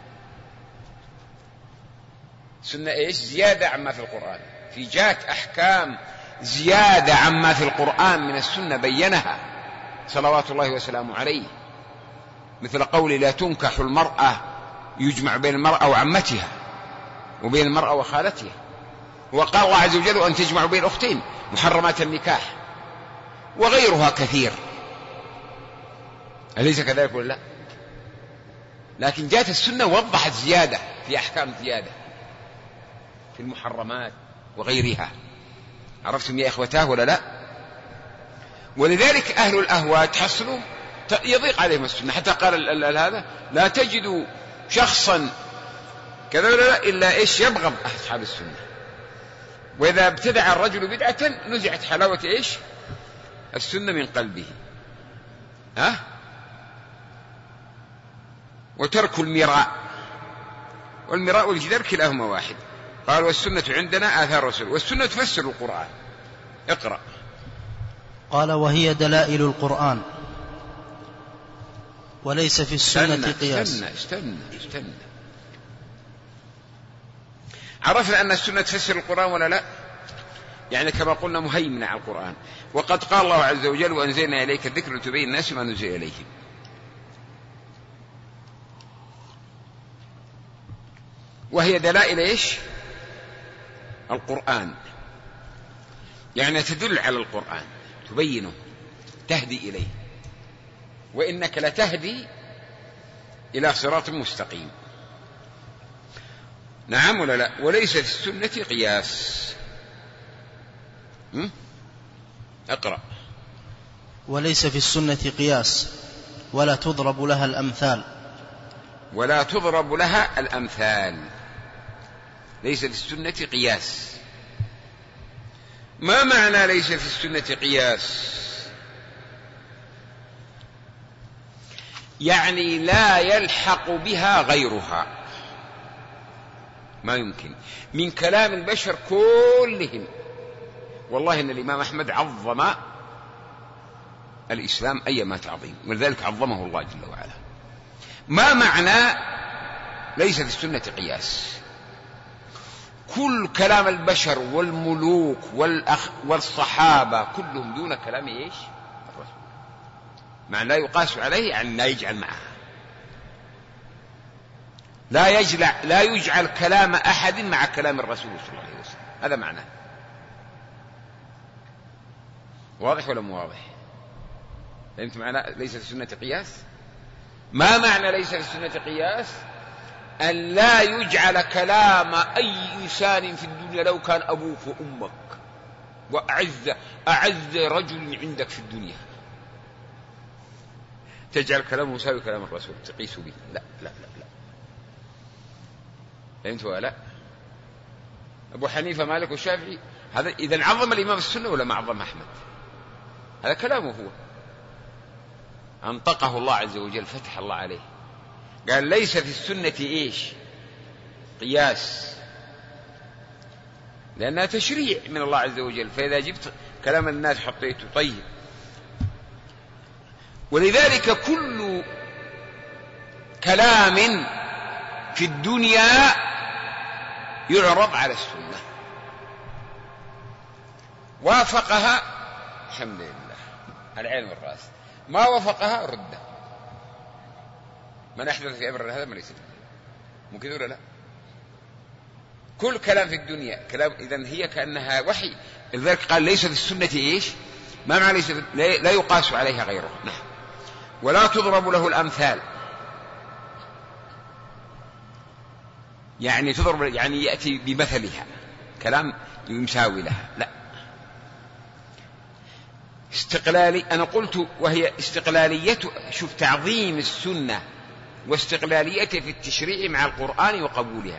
سنة إيش؟ زيادة عما في القرآن. في جات أحكام زيادة عما في القرآن من السنة بينها صلوات الله وسلامه عليه، مثل قول لا تنكح المرأة، يجمع بين المرأة وعمتها وبين المرأة وخالتها. وقال الله عز وجل أن تجمع بين أختين محرمات النكاح، وغيرها كثير. أليس كذلك ولا لا؟ لكن جاءت السنة وضحت زيادة في أحكام زيادة في المحرمات وغيرها. عرفتم يا إخوتاه ولا لا؟ ولذلك أهل الأهواء تحصلوا يضيق عليهم السنة، حتى قال هذا لا تجد شخصا كذا ولا لا إلا إيش؟ يبغض أصحاب السنة. وإذا ابتدع الرجل بدعة نزعت حلاوة إيش؟ السنة من قلبه. وترك المراء، والمراء والجدال كلاهما واحد. قال والسنة عندنا آثار الرسول، والسنة تفسر القرآن. اقرأ. قال وهي دلائل القرآن وليس في السنة قياس. استنى. عرفنا أن السنة تفسر القرآن ولا لا؟ يعني كما قلنا مهيمنة على القرآن. وقد قال الله عز وجل وأنزلنا إليك الذكر لتبين الناس ما نزل إليهم. وهي دلائل إيش؟ القرآن، يعني تدل على القرآن، تبينه، تهدي إليه. وإنك لتهدي إلى صراط مستقيم. نعم ولا لا؟ وليس في السنة قياس. اقرأ. وليس في السنة قياس ولا تضرب لها الأمثال. ولا تضرب لها الأمثال. ليس في السنة قياس. ما معنى ليس في السنة قياس؟ يعني لا يلحق بها غيرها، ما يمكن من كلام البشر كلهم. والله إن الإمام أحمد عظم الإسلام أيما تعظيم، ولذلك عظمه الله جل وعلا. ما معنى ليس في السنة قياس؟ كل كلام البشر والملوك والصحابة كلهم دون كلام إيش؟ الرسول. مع لا يقاس عليه أن لا يجعل معها، لا يجعل كلام أحد مع كلام الرسول صلى الله عليه وسلم. هذا معناه. واضح ولا مو واضح؟ فهمت معنى ليس في السنة قياس؟ ما معنى ليس في السنة قياس؟ أن لا يجعل كلام أي إنسان في الدنيا لو كان أبوك وأمك وأعز رجل عندك في الدنيا تجعل كلامه مساوي كلام الرسول تقيس به. لا لا لا لا. فهمت ولا لا؟ أبو حنيفة مالك والشافعي هذا إذن عظم الإمام السنة ولا ما عظم أحمد؟ هذا كلامه هو، أنطقه الله عز وجل، فتح الله عليه، قال ليس في السنة إيش؟ قياس، لأنها تشريع من الله عز وجل، فإذا جبت كلام الناس حطيته طيب. ولذلك كل كلام في الدنيا يعرض على السنة، وافقها الحمد لله على العين والرأس، ما وافقها رده. من أحدث في أمرنا هذا ما ليس ممكن ولا لا؟ كل كلام في الدنيا كلام، إذن هي كأنها وحي. لذلك قال ليس في السنة إيش؟ ما معنى ليس؟ لا يقاس عليها غيره. نعم. ولا تضرب له الأمثال، يعني تضرب يعني يأتي بمثلها كلام يساوي لها، لا. استقلالي أنا قلت، وهي استقلالية، شوف تعظيم السنة واستقلاليته في التشريع مع القرآن وقبولها،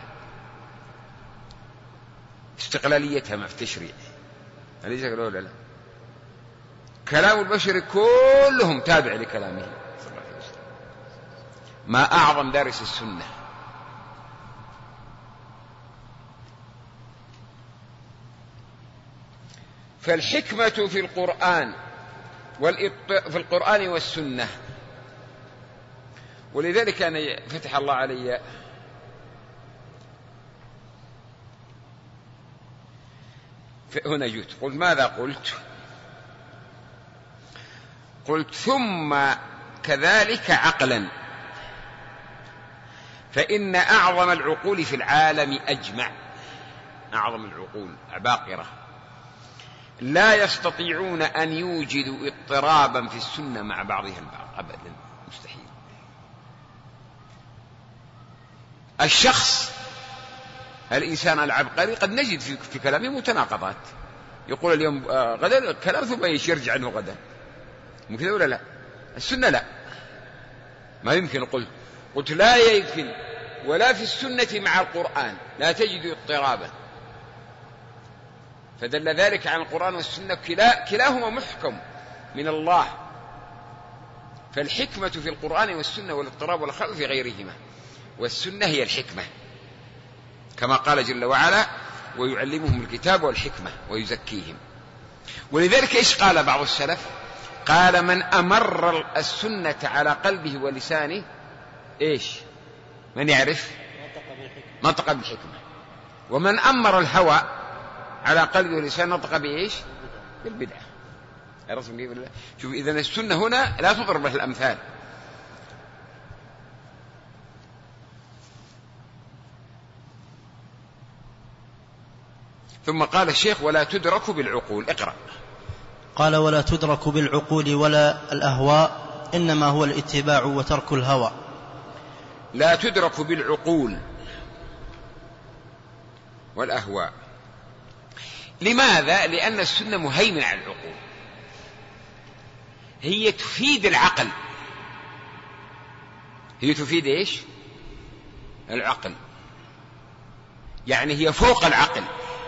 استقلاليتها مع التشريع. أليس كذا ولا لا؟ كلام البشر كلهم تابع لكلامه صلى الله عليه وسلم. ما أعظم دارس السنة. فالحكمة في القرآن والسنة. ولذلك أنا فتح الله علي هنا جئت قلت ماذا قلت ثم كذلك عقلا، فإن أعظم العقول في العالم أجمع، أعظم العقول عباقرة لا يستطيعون أن يوجدوا اضطرابا في السنة مع بعضها البعض أبدا، مستحيل. الشخص الإنسان العبقري قد نجد في كلامه متناقضات، يقول اليوم غدا كلام ثم يرجع عنه غدا، ممكن ولا لا؟ السنة لا، ما يمكن. قلت لا يمكن، ولا في السنة مع القرآن لا تجد اضطرابا، فدل ذلك عن القرآن والسنة كلاهما محكم من الله. فالحكمة في القرآن والسنة والاضطراب والخلق في غيرهما، والسنة هي الحكمة، كما قال جل وعلا ويعلمهم الكتاب والحكمة ويزكيهم. ولذلك إيش قال بعض السلف؟ قال من أمر السنة على قلبه ولسانه إيش؟ من يعرف؟ نطق بالحكمة. ومن أمر الهوى على قلبه ولسانه نطق بإيش؟ بالبدعة. شوف، إذن السنة هنا لا تضرب له الأمثال. ثم قال الشيخ ولا تدرك بالعقول. اقرأ. قال ولا تدرك بالعقول ولا الأهواء، إنما هو الاتباع وترك الهوى. لا تدرك بالعقول والأهواء. لماذا؟ لأن السنة مهيمنة على العقول، هي تفيد العقل، هي تفيد إيش؟ العقل، يعني هي فوق العقل،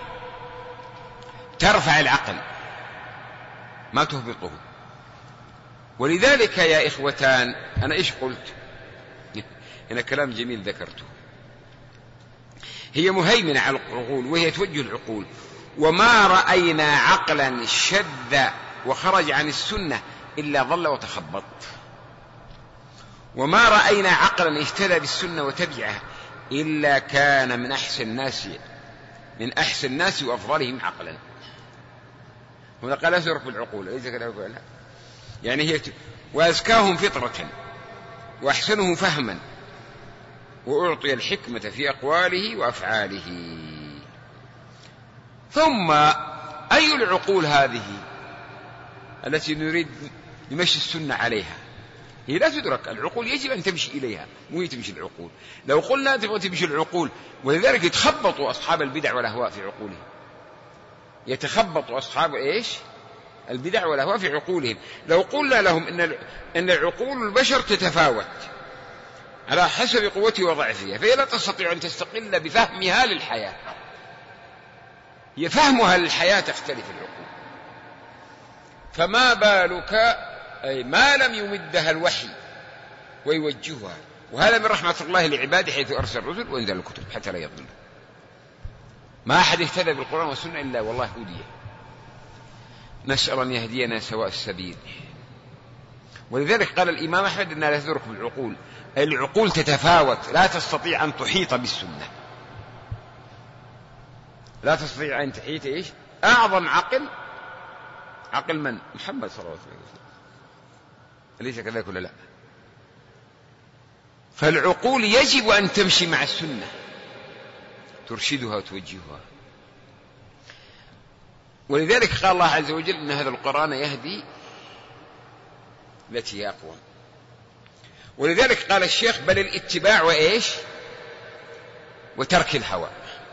ترفع العقل ما تهبطه. ولذلك يا إخوتان أنا إيش قلت؟ هنا كلام جميل ذكرته. هي مهيمنة على العقول وهي توجه العقول، وما رأينا عقلا شد وخرج عن السنة إلا ضل وتخبط، وما رأينا عقلا اهتدى بالسنة وتبعها إلا كان من أحسن الناس من أحسن الناس وأفضلهم عقلا. هنا قال لا تدرك بالعقول، ليس كذلك، يعني هي وأزكاهم فطرة وأحسنهم فهما وأعطي الحكمة في أقواله وأفعاله. ثم أي العقول هذه التي نريد نمشي السنة عليها؟ هي لا تدرك، العقول يجب أن تمشي إليها، مو هي تمشي العقول. لو قلنا تبغى تمشي العقول، ولذلك يتخبطوا أصحاب البدع والأهواء في عقولهم، يتخبط أصحاب إيش؟ البدع والأهواء في عقولهم. لو قلنا لهم إن عقول البشر تتفاوت على حسب قوتها وضعفها، فهي لا تستطيع أن تستقل بفهمها للحياة، هي فهمها للحياة تختلف العقول. فما بالك أي ما لم يمدها الوحي ويوجهها، وهذا من رحمة الله لعباده حيث أرسل الرسل وأنزل الكتب حتى لا يضل. ما أحد اهتدى بالقرآن والسنة إلا والله هديه. نسأل أن يهدينا سواء السبيل. ولذلك قال الإمام أحمد أنها لا تدرك بالعقول، العقول تتفاوت، لا تستطيع أن تحيط بالسنة، لا تستطيع أن تحيط إيش؟ أعظم عقل من؟ محمد صلى الله عليه وسلم، أليس كذلك ولا لا؟ فالعقول يجب أن تمشي مع السنة، ترشدها وتوجهها. ولذلك قال الله عز وجل إن هذا القرآن يهدي التي هي أقوم. ولذلك قال الشيخ بل الاتباع وإيش؟ وترك الهوى.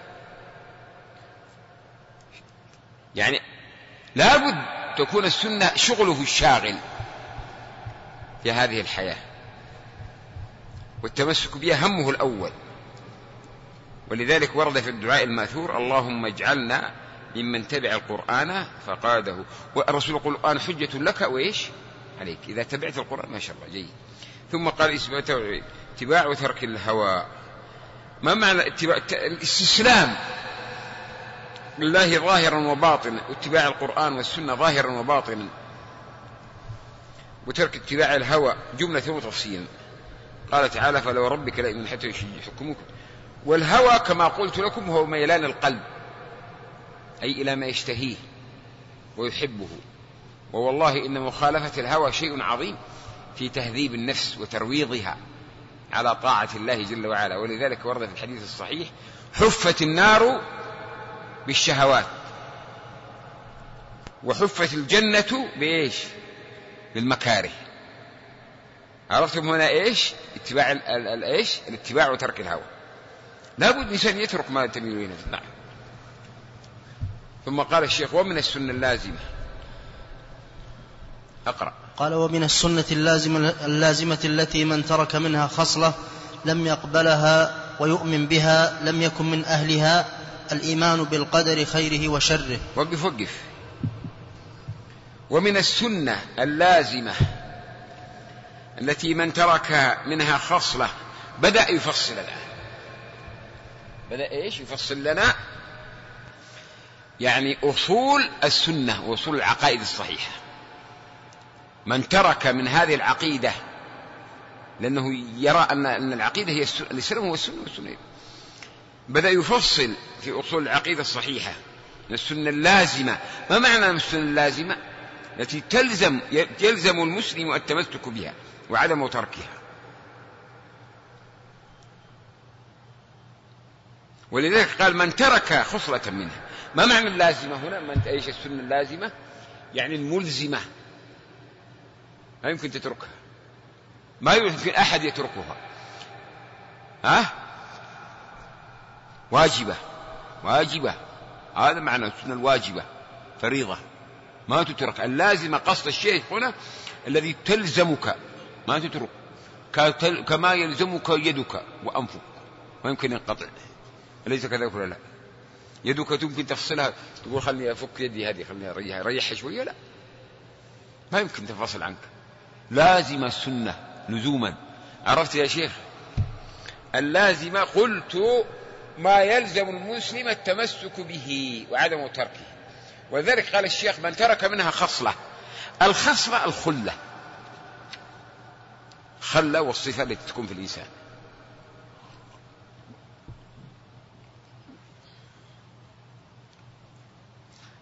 يعني لابد تكون السنة شغله الشاغل في هذه الحياة، والتمسك بها همه الأول. ولذلك ورد في الدعاء الماثور اللهم اجعلنا ممن تبع القرآن فقاده. والرسول يقول القرآن حجة لك وإيش عليك، إذا تبعت القرآن ما شاء الله جيد. ثم قال اتباع وترك الهوى. ما معنى اتباع؟ الاستسلام لله ظاهرا وباطنا، واتباع القرآن والسنة ظاهرا وباطنا، وترك اتباع الهوى جملة وتفصيلا. قال تعالى فلو ربك لا يؤمن حتى يحكموك. والهوى كما قلت لكم هو ميلان القلب، أي إلى ما يشتهيه ويحبه. ووالله إن مخالفة الهوى شيء عظيم في تهذيب النفس وترويضها على طاعة الله جل وعلا. ولذلك ورد في الحديث الصحيح حفت النار بالشهوات وحفت الجنة بإيش؟ بالمكاره. عرفتم هنا إيش؟ اتباع الإيش؟ الاتباع وترك الهوى. لابد الإنسان يترك ما تميل إليه. نعم. ثم قال الشيخ ومن السنة اللازمة. أقرأ. قال ومن السنة اللازمة التي من ترك منها خصلة لم يقبلها ويؤمن بها لم يكن من أهلها الإيمان بالقدر خيره وشره. وقف. ومن السنة اللازمة التي من ترك منها خصلة بدأ يفصل لنا. بدأ إيش؟ يفصل لنا يعني أصول السنة وأصول العقائد الصحيحة. من ترك من هذه العقيدة لأنه يرى أن العقيدة هي الإسلام والسنة والسنة، بدأ يفصل في أصول العقيدة الصحيحة من السنة اللازمة. ما معنى السنة اللازمة؟ التي يلزم المسلم التمسك بها وعدم تركها. ولذلك قال من ترك خصلة منها. ما معنى اللازمة هنا؟ من ايش السنة اللازمة؟ يعني الملزمة، ما يمكن تتركها، ما يمكن أحد يتركها. واجبة. هذا معنى السنة الواجبة، فريضة ما تترك. اللازمة قصد الشيء هنا الذي تلزمك ما تترك، كما يلزمك يدك وأنفك ما يمكن ينقطع. أليس كذلك ولا لا؟ يدك تمكن تفصلها، تقول خلني أفك يدي هذه، خلني أريحها شوية، لا، ما يمكن تنفصل عنك. لازم السنة لزوما. عرفت يا شيخ؟ اللازمة قلت ما يلزم المسلم التمسك به وعدم تركه. ولذلك قال الشيخ من ترك منها خصلة. الخصلة خلة والصفة التي تكون في الإنسان.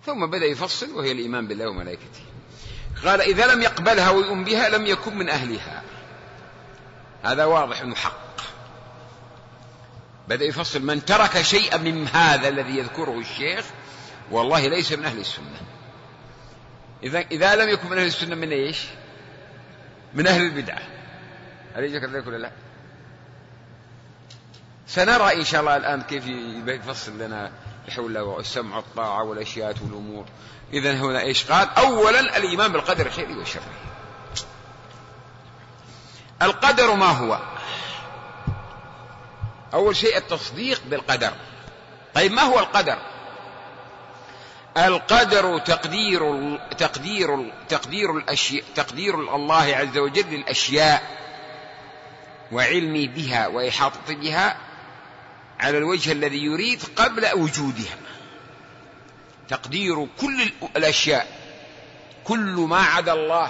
ثم بدأ يفصل وهي الإيمان بالله وملائكته. قال إذا لم يقبلها ويؤمن بها لم يكن من أهلها. هذا واضح أنه حق. بدأ يفصل من ترك شيئا من هذا الذي يذكره الشيخ والله ليس من أهل السنة. إذا لم يكن من أهل السنة من إيش؟ من أهل البدعة. هل يجب كذلك ولا لا؟ سنرى إن شاء الله الآن كيف يفصل لنا بحول الله والسمع والطاعة والأشياء والأمور. إذن هنا إيش قال؟ أولا الإيمان بالقدر خيره وشره. القدر ما هو؟ أول شيء التصديق بالقدر. طيب ما هو القدر؟ القدر تقدير الله عز وجل للأشياء وعلمي بها وإحاطة بها على الوجه الذي يريد قبل وجودها. تقدير كل الأشياء، كل ما عدا الله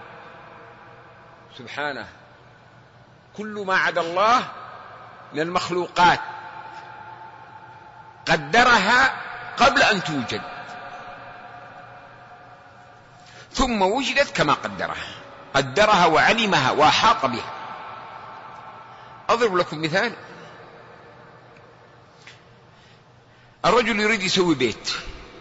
سبحانه، كل ما عدا الله من المخلوقات قدرها قبل أن توجد ثم وجدت كما قدرها وعلمها وأحاط بها. أضرب لكم مثال. الرجل يريد يسوي بيت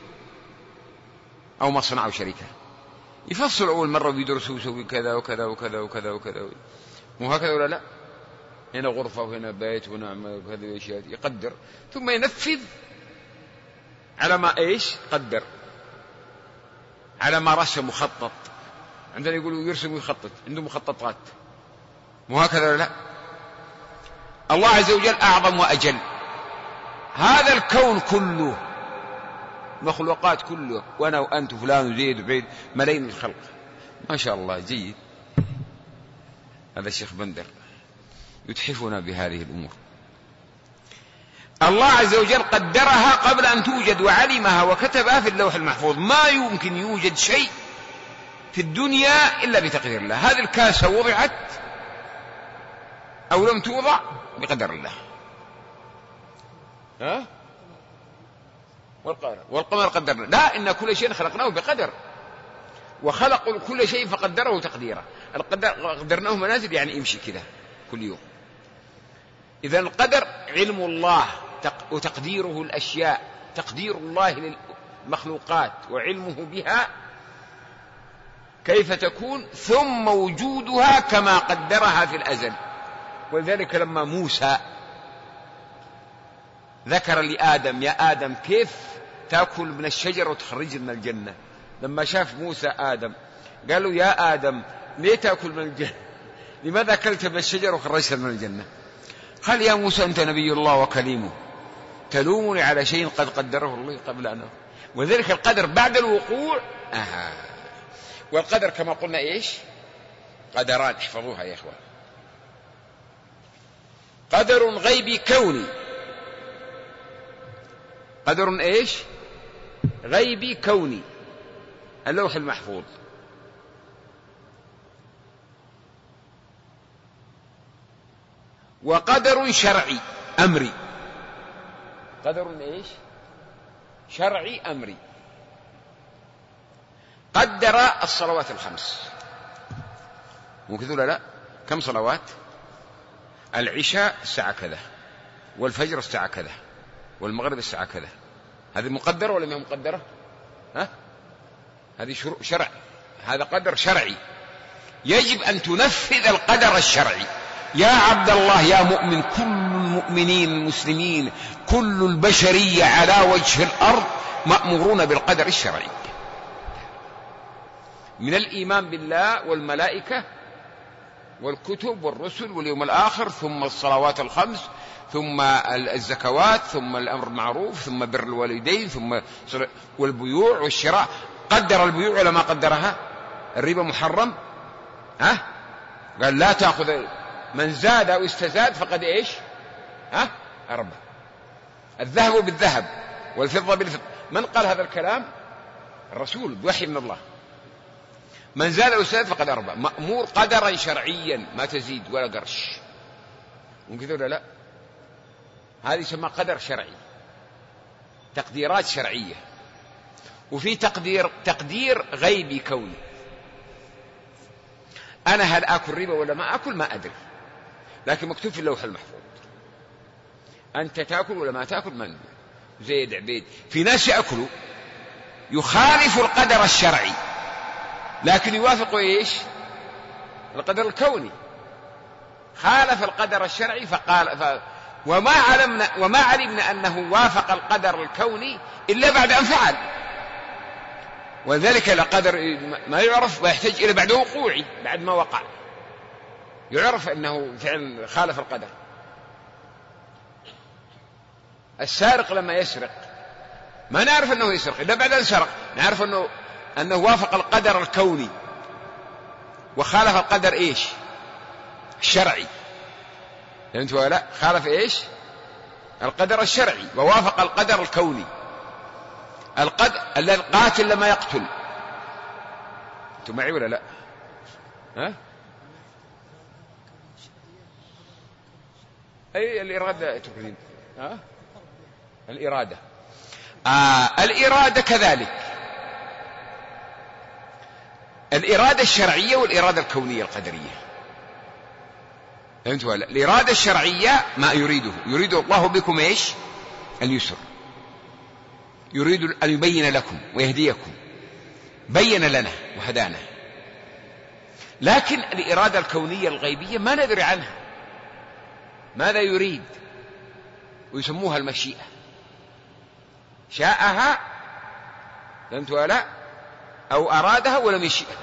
أو مصنع أو شركة، يفصل أول مرة ويدرس ويسوي كذا وكذا وكذا وكذا وكذا، مو هكذا ولا لا؟ هنا غرفة وهنا بيت وهنا هذه أشياء يقدر، ثم ينفذ على ما إيش قدر، على ما رسم مخطط. عندنا يقولوا يرسم ويخطط، عنده مخططات، مو هكذا ولا لا؟ الله عز وجل أعظم وأجل. هذا الكون كله مخلوقات كله، وأنا وأنت فلان وزيد وبعيد ملايين الخلق، ما شاء الله جيد. هذا الشيخ بندر يتحفنا بهذه الأمور. الله عز وجل قدرها قبل أن توجد وعلمها وكتبها في اللوح المحفوظ. ما يمكن يوجد شيء في الدنيا إلا بتقدير الله. هذه الكاسة وضعت أو لم توضع بقدر الله. ها؟ والقمر قدرنا، لا، إن كل شيء خلقناه بقدر، وخلقوا كل شيء فقدره تقديرا. قدرناه منازل يعني يمشي كذا كل يوم. إذن القدر علم الله وتقديره الأشياء، تقدير الله للمخلوقات وعلمه بها كيف تكون، ثم وجودها كما قدرها في الأزل. ولذلك لما موسى ذكر لآدم يا آدم كيف تأكل من الشجرة وتخرج من الجنة، لما شاف موسى آدم قال له يا آدم ليه تأكل من الجنة، لماذا أكلت من الشجرة وخرجت من الجنة؟ قال يا موسى أنت نبي الله وكليمه، تلومني على شيء قد قدره الله قبل أن. وذلك القدر بعد الوقوع. والقدر كما قلنا إيش؟ قدران، احفظوها يا إخوان. قدر غيبي كوني. قدر إيش؟ غيبي كوني، اللوح المحفوظ. وقدر شرعي أمري. قدر إيش؟ شرعي أمري. قدر الصلوات الخمس، ممكن ولا لا؟ كم صلوات؟ العشاء الساعة كذا، والفجر الساعة كذا، والمغرب الساعة كذا. هذه مقدرة ولا ما مقدرة؟ هذه شرع، هذا قدر شرعي. يجب أن تنفذ القدر الشرعي. يا عبد الله يا مؤمن، كل المؤمنين المسلمين كل البشرية على وجه الأرض مأمورون بالقدر الشرعي، من الإيمان بالله والملائكة والكتب والرسل واليوم الآخر، ثم الصلوات الخمس، ثم الزكوات، ثم الأمر بالمعروف، ثم بر الوالدين، ثم والبيوع والشراء. قدر البيوع ولا ما قدرها؟ الربا محرم، قال لا تأخذ، من زاد أو استزاد فقد إيش؟ أربى. الذهب بالذهب والفضة بالفضة. من قال هذا الكلام؟ الرسول بوحي من الله. من زاد أو استزاد فقد أربى. مأمور قدرا شرعيا، ما تزيد ولا قرش. ممكن ولا لا؟ هذه يسمى قدر شرعي، تقديرات شرعية. وفي تقدير غيبي كوني. أنا هل آكل ربا ولا ما آكل ما أدري، لكن مكتوب في اللوح المحفوظ. أنت تأكل ولا ما تأكل ما ندري. زيد عبيد، في ناس يأكلوا يخالف القدر الشرعي لكن يوافق إيش؟ القدر الكوني. خالف القدر الشرعي فقال وما علمنا أنه وافق القدر الكوني إلا بعد أن فعل. وذلك القدر ما يعرف ويحتاج إلى بعد وقوعه، بعد ما وقع يعرف أنه فعلا خالف القدر. السارق لما يسرق ما نعرف أنه يسرق إلا بعد أن سرق، نعرف أنه وافق القدر الكوني وخالف القدر إيش؟ الشرعي. فهمت ولا لا؟ خالف إيش؟ القدر الشرعي ووافق القدر الكوني. القاتل لما يقتل، أنتم معي ولا لا؟ ها؟ أي الإرادة تكرين؟ ها؟ الإرادة. الإرادة كذلك، الإرادة الشرعية والإرادة الكونية القدرية. فهمت ولا؟ الإرادة الشرعية ما يريد الله بكم إيش؟ اليسر، يريد أن يبين لكم ويهديكم، بين لنا وهدانا. لكن الإرادة الكونية الغيبية ما ندري عنها ماذا يريد، ويسموها المشيئة. شاءها، فهمت ولا؟ أو أرادها ولم يشئها.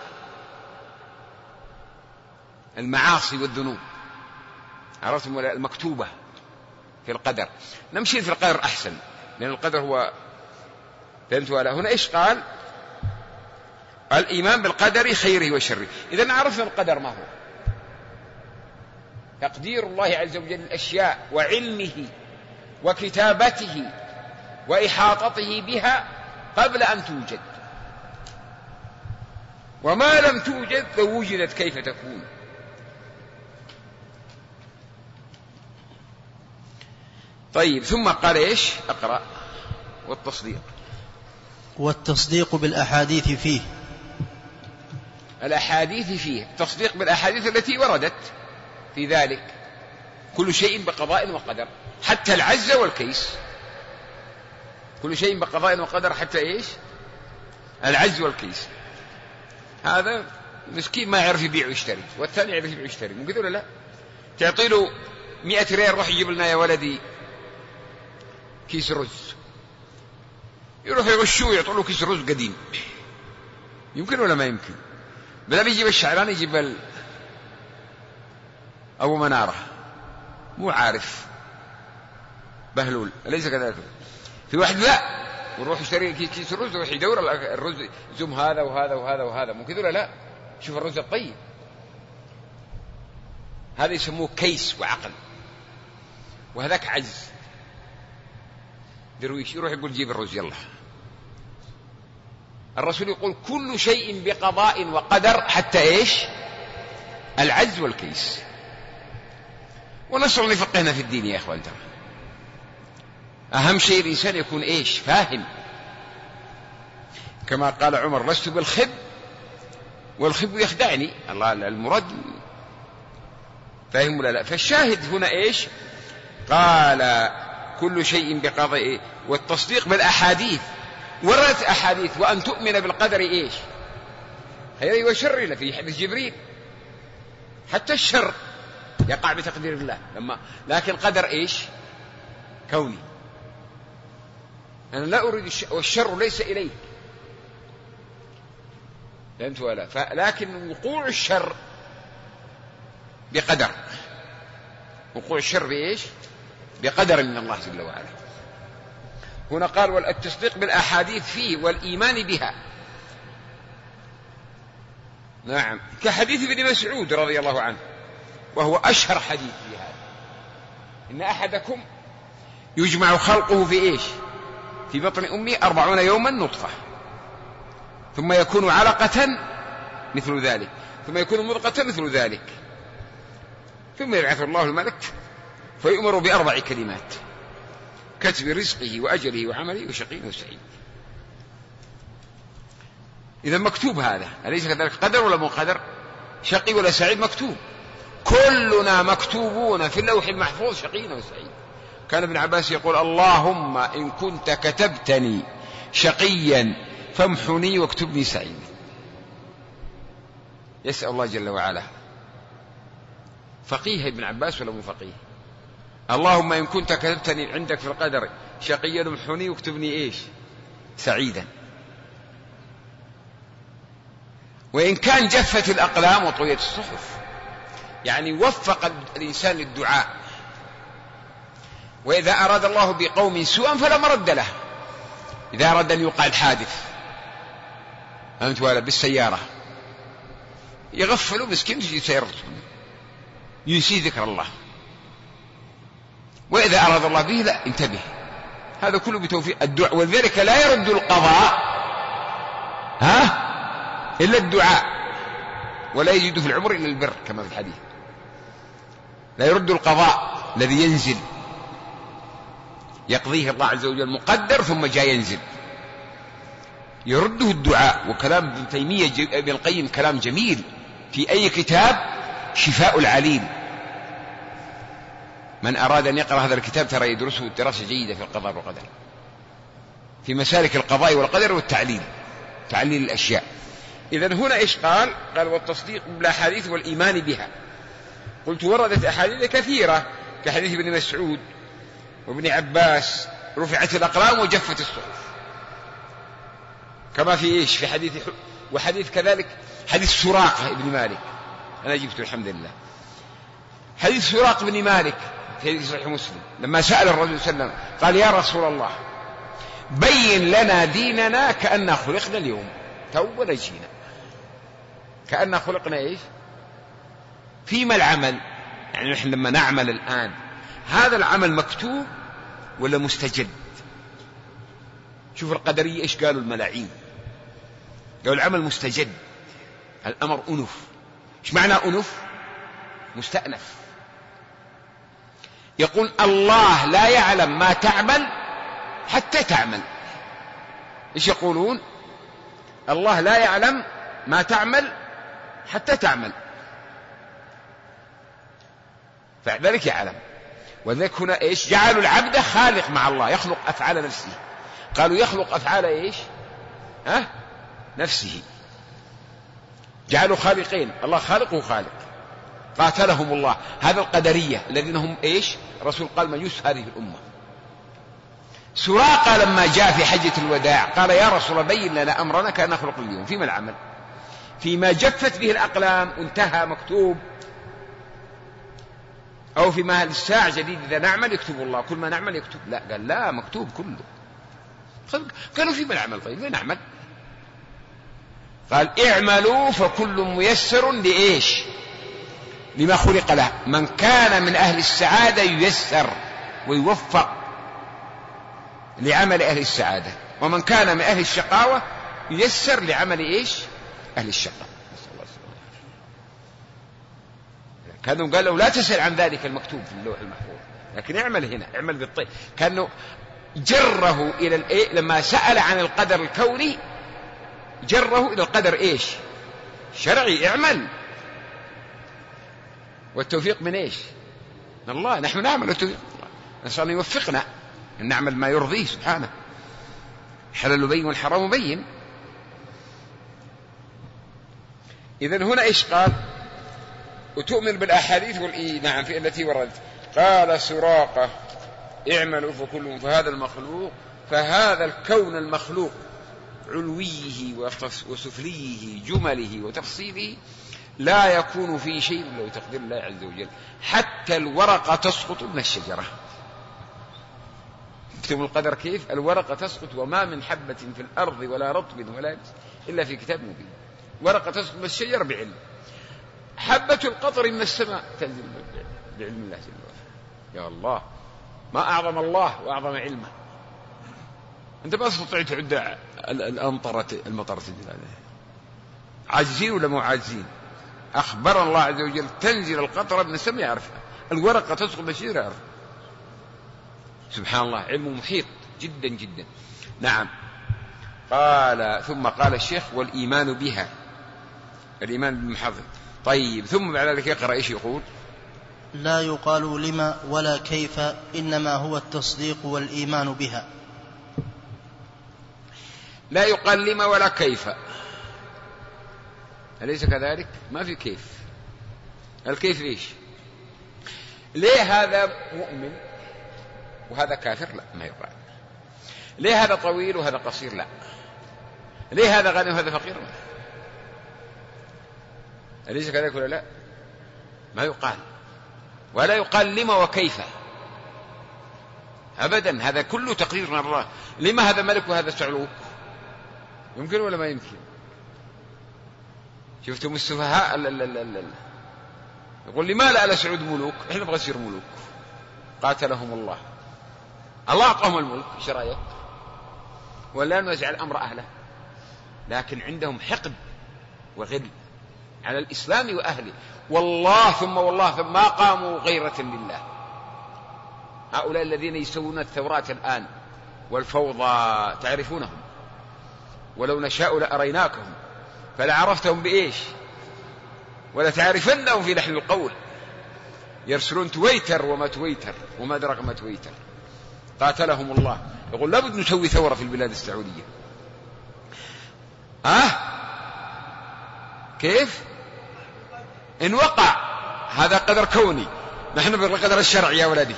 المعاصي والذنوب عرفتم المكتوبة في القدر. نمشي في القدر أحسن، لأن القدر هو، فهمت ولا؟ هنا إيش قال؟ الإيمان بالقدر خيره وشره. إذن عرفنا القدر ما هو، تقدير الله عز وجل الأشياء وعلمه وكتابته وإحاطته بها قبل أن توجد، وما لم توجد لو وجدت كيف تكون. طيب، ثم قال إيش؟ أقرأ. والتصديق بالأحاديث فيه. الأحاديث فيه، التصديق بالأحاديث التي وردت في ذلك. كل شيء بقضاء وقدر، حتى العز والكيس. كل شيء بقضاء وقدر حتى إيش؟ العز والكيس. هذا مسكين ما يعرف يبيع ويشتري، والثاني يعرف يبيع ويشتري، ممكن ولا لا؟ تعطي له 100 ريال، روح يجيب لنا يا ولدي كيس رز، يروح يغشوه يعطوا له كيس رز قديم، يمكن ولا ما يمكن؟ بلا بيجيب الشعراني يجيب أبو منارة، مو عارف بهلول، أليس كذلك؟ في واحد لا، ويروح يشتري كيس رز ويروح يدور الرز، زم هذا وهذا وهذا وهذا، ممكن ولا لا؟ شوف الرز الطيب، هذا يسموه كيس وعقل، وهذاك عجز درويش، يروح يقول جيب الرز يلا. الرسول يقول كل شيء بقضاء وقدر حتى إيش؟ العجز والكيس. ونسأل الله يفقهنا في الدين يا إخوان. أهم شيء الإنسان يكون إيش؟ فاهم. كما قال عمر لست بالخب والخب يخدعني، الله المراد فاهم ولا لا؟ فالشاهد هنا إيش؟ قال كل شيء بقضاء، والتصديق بالأحاديث. وردت أحاديث وأن تؤمن بالقدر إيش؟ خيره وشره، في حديث جبريل حتى الشر يقع بتقدير الله، لكن قدر إيش؟ كوني. أنا لا أريد والشر ليس إليك، فهمت ولا؟ لكن وقوع الشر بقدر، وقوع الشر بإيش؟ بقدر من الله جل وعلا. هنا قال والتصديق بالأحاديث فيه والإيمان بها. نعم، كحديث ابن مسعود رضي الله عنه، وهو أشهر حديث في هذا: إن أحدكم يجمع خلقه في إيش؟ في بطن أمه 40 يوما نطفة، ثم يكون علقة مثل ذلك، ثم يكون مضغة مثل ذلك، ثم يبعث الله الملك فيؤمر ب4 كلمات: كتب رزقه وأجله وعمله وشقي وسعيد. إذا مكتوب هذا، أليس كذلك؟ قدر ولا مو قدر؟ شقي ولا سعيد مكتوب، كلنا مكتوبون في اللوح المحفوظ شقي وسعيد. كان ابن عباس يقول اللهم إن كنت كتبتني شقيا فامحني واكتبني سعيدا. يسأل الله جل وعلا. فقيه ابن عباس ولا مو فقيه؟ اللهم إن كنت كتبتني عندك في القدر شقيا امحني واكتبني إيش؟ سعيدا. وإن كان جفت الأقلام وطويت الصحف، يعني وفق الإنسان للدعاء. وإذا أراد الله بقوم سوءا فلا مرد له. إذا أراد أن يوقع الحادث أنت ولا بالسيارة يغفلوا مسكين في سيارته ينسي ذكر الله، وإذا أراد الله به لا انتبه. هذا كله بتوفيق الدعاء، ولذلك لا يرد القضاء إلا الدعاء، ولا يجد في العمر إلا البر كما في الحديث. لا يرد القضاء الذي ينزل يقضيه الله عز وجل مقدر ثم جاء ينزل، يرده الدعاء. وكلام ابن تيمية ابن القيم كلام جميل في أي كتاب، شفاء العليل. من أراد أن يقرأ هذا الكتاب ترى يدرسه دراسة جيدة في القضاء والقدر، في مسالك القضاء والقدر والتعليل، تعليل الأشياء. إذن هنا إيش قال؟ قال والتصديق بالأحاديث والإيمان بها. قلت وردت أحاديث كثيرة كحديث ابن مسعود وابن عباس رفعت الأقلام وجفت الصحف، كما في إيش؟ في حديث وحديث كذلك حديث سراقة ابن مالك، أنا جبته الحمد لله. حديث سراقة بن مالك في صحيح مسلم لما سأل الرسول صلى الله عليه وسلم قال يا رسول الله بين لنا ديننا كأننا خلقنا اليوم، تو نجينا كأننا خلقنا إيش؟ فيما العمل، يعني نحن لما نعمل الآن هذا العمل مكتوب ولا مستجد؟ شوف القدرية إيش قالوا الملاعين، قالوا العمل مستجد، الأمر أنف. إيش معنى أنف؟ مستأنف. يقول الله لا يعلم ما تعمل حتى تعمل. إيش يقولون؟ الله لا يعلم ما تعمل حتى تعمل، فذلك يعلم. وذلك هنا إيش؟ جعلوا العبد خالق مع الله، يخلق أفعال نفسه. قالوا يخلق أفعال إيش؟ نفسه. جعلوا خالقين، الله خالق وخالق، قاتلهم الله. هذا القدرية الذين هم إيش؟ رسول قال مجوس هذه الأمة. سراقة لما جاء في حجة الوداع قال يا رسول بين لنا أمرنا كأن نخلق اليوم. فيما العمل؟ فيما جفت به الأقلام انتهى مكتوب، أو فيما الساعة جديد إذا نعمل يكتب الله، كل ما نعمل يكتب. لا، قال لا، مكتوب كله. قالوا فيما العمل؟ طيب وين نعمل؟ قال اعملوا فكل ميسر لإيش؟ لما خلق له. من كان من أهل السعادة ييسر ويوفق لعمل أهل السعادة، ومن كان من أهل الشقاوة ييسر لعمل إيش؟ أهل الشقاء. كانوا قالوا لا تسأل عن ذلك المكتوب في اللوح المحفوظ، لكن اعمل هنا، اعمل بالطيب. كانوا جره إلى لما سأل عن القدر الكوني جره إلى القدر إيش؟ شرعي، اعمل. والتوفيق من إيش؟ من الله. نحن نعمل التوفيق، نسأل أن يوفقنا أن نعمل ما يرضيه سبحانه. حلال بين والحرام بين. إذن هنا إيش قال؟ وتؤمن بالأحاديث نعم في التي وردت. قال سراقة اعملوا فكل فهذا المخلوق، فهذا الكون المخلوق علويه وسفليه جمله وتفصيله لا يكون في شيء إلا تقدير الله عز وجل، حتى الورقة تسقط من الشجرة. اكتبوا القدر كيف؟ الورقة تسقط وما من حبة في الأرض ولا رطب ولا إلا في كتاب مبين. ورقة تسقط من الشجرة بعلم، حبة القطر من السماء تنزل بعلم الله جل وعلا. يا الله، ما أعظم الله وأعظم علمه. أنت ما تستطيع تعد المطرة تنزل عليها. عاجزين ولا مو عاجزين؟ أخبر الله عز وجل تنزل القطرة من السماء يعرفها، الورقة تسقط من الشجرة يعرفها. سبحان الله، علم محيط جدا جدا. نعم. قال ثم قال الشيخ والإيمان بها، الإيمان بالمحافظ. طيب ثم بعد ذلك يقرأ إيش يقول؟ لا يقال لما ولا كيف، إنما هو التصديق والإيمان بها. لا يقال لما ولا كيف، أليس كذلك؟ ما في كيف. الكيف إيش؟ ليه هذا مؤمن وهذا كافر؟ لا، ما يقال. ليه هذا طويل وهذا قصير؟ لا. ليه هذا غني وهذا فقير؟ لا. أليس كذلك ولا لا؟ ما يقال. ولا يقال لما وكيف أبدا، هذا كله تقرير من الله. لما هذا ملك وهذا صعلوك؟ يمكن ولا ما يمكن؟ شفتم السفهاء؟ لا. يقول لما لا سعود ملوك، احنا نبغى نصير ملوك. قاتلهم الله، الله أعطاهم الملك، ايش رأيك؟ ولا نزع الأمر أهله، لكن عندهم حقد وغل على الإسلام وأهله، والله ثم والله ثم ما قاموا غيرة لله. هؤلاء الذين يسوون الثورات الآن والفوضى تعرفونهم، ولو نشاء لأريناكهم فلعرفتهم بإيش، ولا تعرفنهم في لحن القول. يرسلون تويتر وما تويتر وما أدرك ما تويتر. قاتلهم الله. يقول لابد نسوي ثورة في البلاد السعودية. كيف؟ إن وقع هذا قدر كوني، نحن بالقدر الشرعي يا ولدي.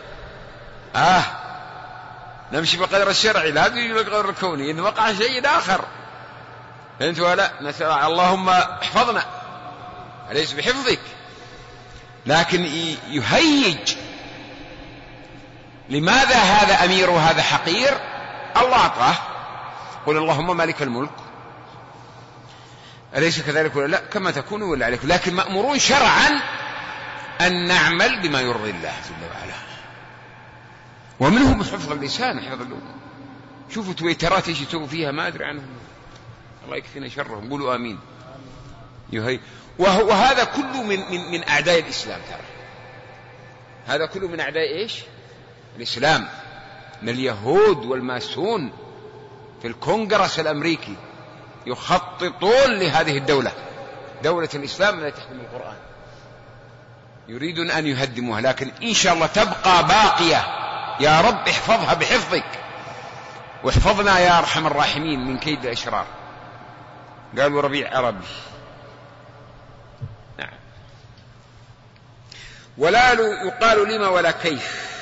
نمشي بالقدر الشرعي، لا نجي بالقدر الكوني. إن وقع شيء آخر أنت ولا نسأل اللهم احفظنا، أليس بحفظك؟ لكن يهيج. لماذا هذا أمير وهذا حقير؟ الله أعطاه. قل اللهم مالك الملك، أليس كذلك ولا لا؟ كما تكون ولا عليكم، لكن مأمورون شرعا أن نعمل بما يرضي الله جل وعلا. ومنهم حفظ اللسان، حفظ اللغة. شوفوا تويترات ايش يسووا فيها ما أدري عنهم، الله يكفينا شرهم، قولوا آمين. وهذا كله من أعداء الإسلام. ترى هذا كله من أعداء إيش؟ الإسلام، من اليهود والماسون في الكونغرس الأمريكي يخططون لهذه الدولة، دولة الإسلام التي تحكم القرآن. يريدون أن يهدموها، لكن إن شاء الله تبقى باقية. يا رب احفظها بحفظك، واحفظنا يا أرحم الراحمين من كيد الأشرار. قالوا ربيع عربي. نعم. ولا يقال لما ولا كيف،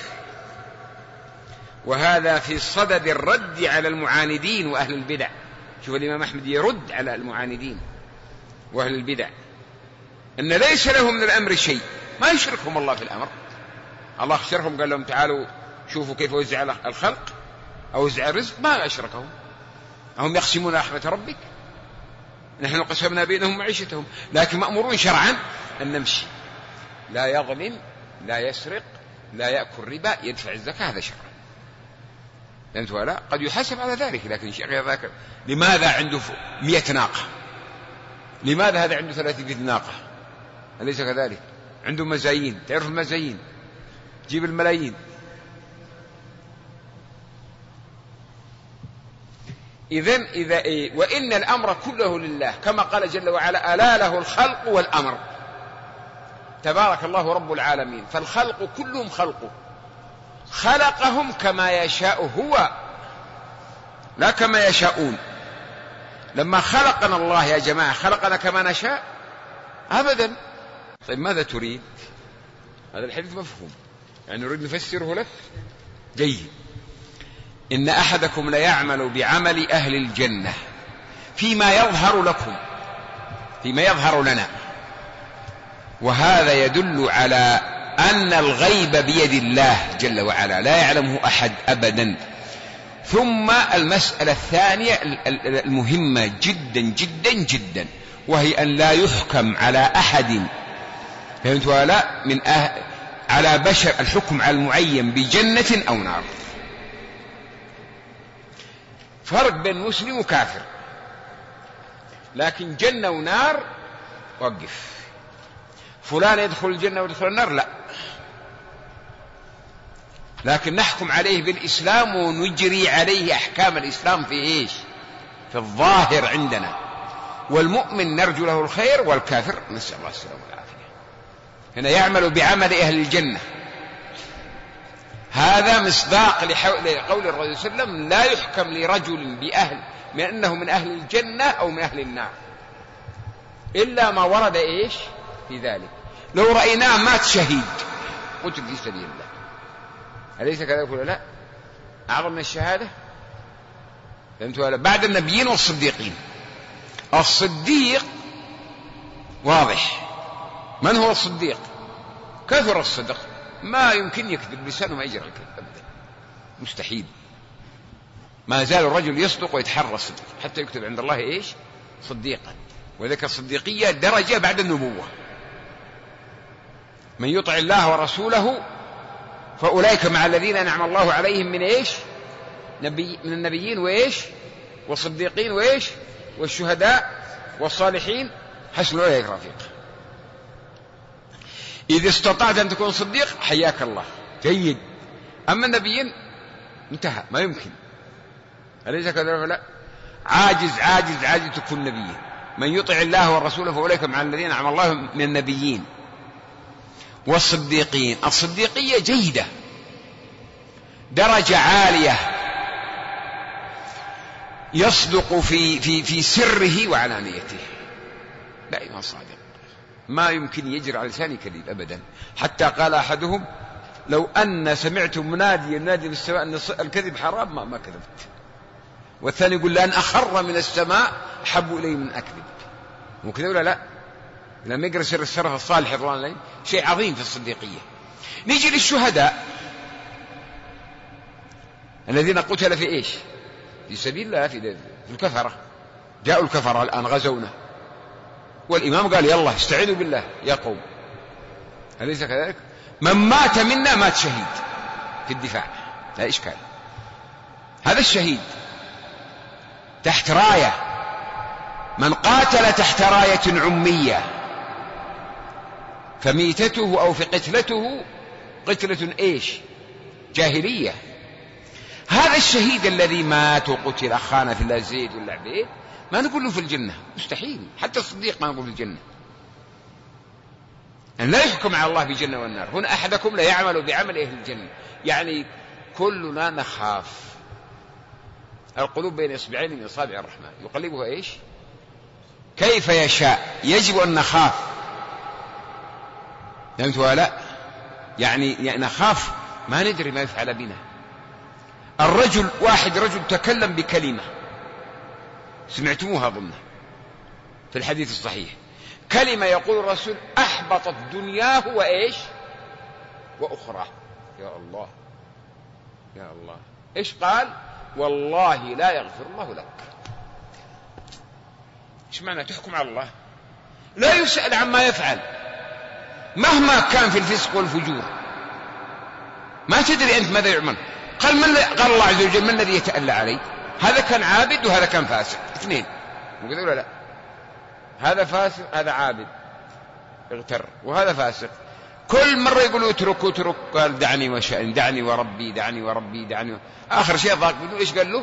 وهذا في صدد الرد على المعاندين وأهل البدع. شوف الإمام أحمد يرد على المعاندين وأهل البدع أن ليس لهم من الأمر شيء، ما يشركهم الله في الأمر. الله أخشرهم، قال لهم تعالوا شوفوا كيف وزع الخلق أو وزع الرزق، ما أشركهم. هم يقسمون رحمة ربك، نحن قسمنا بينهم معيشتهم. لكن مأمورون شرعا أن نمشي، لا يظلم، لا يسرق، لا يأكل ربا، يدفع الزكاة، هذا شرعا. أنت ولا قد يحاسب على ذلك، لكن شيء غير ذاك. لماذا عنده 100 ناقة؟ لماذا هذا عنده 300 ناقة؟ أليس كذلك؟ عنده مزايين، تعرف المزايين، جيب الملايين. وإن الأمر كله لله، كما قال جل وعلا ألا له الخلق والأمر. تبارك الله رب العالمين. فالخلق كلهم خلقه، خلقهم كما يشاء هو، لا كما يشاءون. لما خلقنا الله يا جماعة خلقنا كما نشاء أبدا. طيب ماذا تريد؟ هذا الحديث مفهوم، يعني نريد نفسره لك. جيد. إن أحدكم ليعمل بعمل أهل الجنة فيما يظهر لكم، فيما يظهر لنا. وهذا يدل على أن الغيب بيد الله جل وعلا، لا يعلمه أحد أبدا. ثم المسألة الثانية المهمة جدا جدا جدا، وهي أن لا يحكم على أحد، فهمت ولا، من على بشر الحكم على المعين بجنة أو نار. فرق بين مسلم وكافر، لكن جنة ونار وقف. فلان يدخل الجنة ويدخل النار لا، لكن نحكم عليه بالإسلام ونجري عليه أحكام الإسلام في إيش؟ في الظاهر عندنا، والمؤمن نرجو له الخير والكافر نسأل الله السلامة والعافية. هنا يعمل بعمل أهل الجنة. هذا مصداق لقول الرسول صلى الله عليه وسلم: لا يحكم لرجل بأنه من أهل الجنة أو من أهل النار إلا ما ورد إيش في ذلك. لو رأيناه مات شهيد قتل في سبيل الله، أليس كذلك ولا لا؟ أعظم من الشهادة. فهمتوا ولا؟ بعد النبيين والصديقين. الصديق واضح. من هو الصديق؟ كثر الصدق، ما يمكن يكذب، لسانه ما يجري الكذب أبدا، مستحيل. ما زال الرجل يصدق ويتحرى الصدق حتى يكتب عند الله إيش؟ صديقا. وذلك الصديقية درجة بعد النبوة. من يطع الله ورسوله فأولئك مع الذين أنعم الله عليهم من إيش؟ من النبيين وإيش؟ والصديقين وإيش؟ والشهداء والصالحين، حسن أولئك رفيقا. إذا استطعت أن تكون صديق حياك الله، جيد. أما النبيين انتهى، ما يمكن. أليس كذلك؟ لا، عاجز تكون نبيا. من يطع الله والرسول فأولئك مع الذين أنعم الله من النبيين والصديقين. الصديقية جيدة، درجة عالية، يصدق في سره وعلانيته، دائما صادق، ما يمكن يجري على لسانه كذب أبدا. حتى قال أحدهم: لو أن سمعت منادي ينادي بالسماء أن الكذب حرام ما كذبت. والثاني يقول: لأن أخر من السماء أحب إلي من أكذب. مو كذا ولا لا؟ لما يقرأ سر السلف الصالح رضوان الله شيء عظيم في الصديقية. نيجي للشهداء الذين قتل في إيش؟ في سبيل الله، في الكفرة. جاءوا الكفرة الآن غزونا، والإمام قال: يلا استعينوا بالله يا قوم. أليس كذلك؟ من مات منا مات شهيد في الدفاع، لا إشكال. هذا الشهيد تحت راية، من قاتل تحت راية عمية فميتته أو في قتلته قتلة إيش؟ جاهلية. هذا الشهيد الذي مات وقتل، أخانا في الله زيد ولا عبيد، ما نقول له في الجنة، مستحيل. حتى الصديق ما نقول في الجنة، أن لا يحكم على الله بالجنة والنار. هنا أحدكم لا يعمل بعمل أهل الجنة، يعني كلنا نخاف. القلوب بين إصبعين من أصابع الرحمن يقلبها إيش؟ كيف يشاء. يجب أن نخاف. فهمت ولا لا؟ يعني نخاف، ما ندري ما يفعل بنا. واحد رجل تكلم بكلمة سمعتموها أظن في الحديث الصحيح، كلمة يقول الرسول: أحبطت دنياه وإيش وأخراه. يا الله يا الله. إيش قال؟ والله لا يغفر الله لك. إيش معنى تحكم على الله؟ لا يسأل عما يفعل مهما كان في الفسق والفجور، ما تدري أنت ماذا يعمل. قال الله عز وجل: من الذي يتألى علي؟ هذا كان عابد وهذا كان فاسق، اثنين، مو كذا ولا لا؟ هذا فاسق، هذا عابد اغتر، وهذا فاسق. كل مرة يقولوا اترك، قال: دعني وشأن، دعني وربي، دعني وربي، دعني. آخر شيء ضاق منه، إيش قال له؟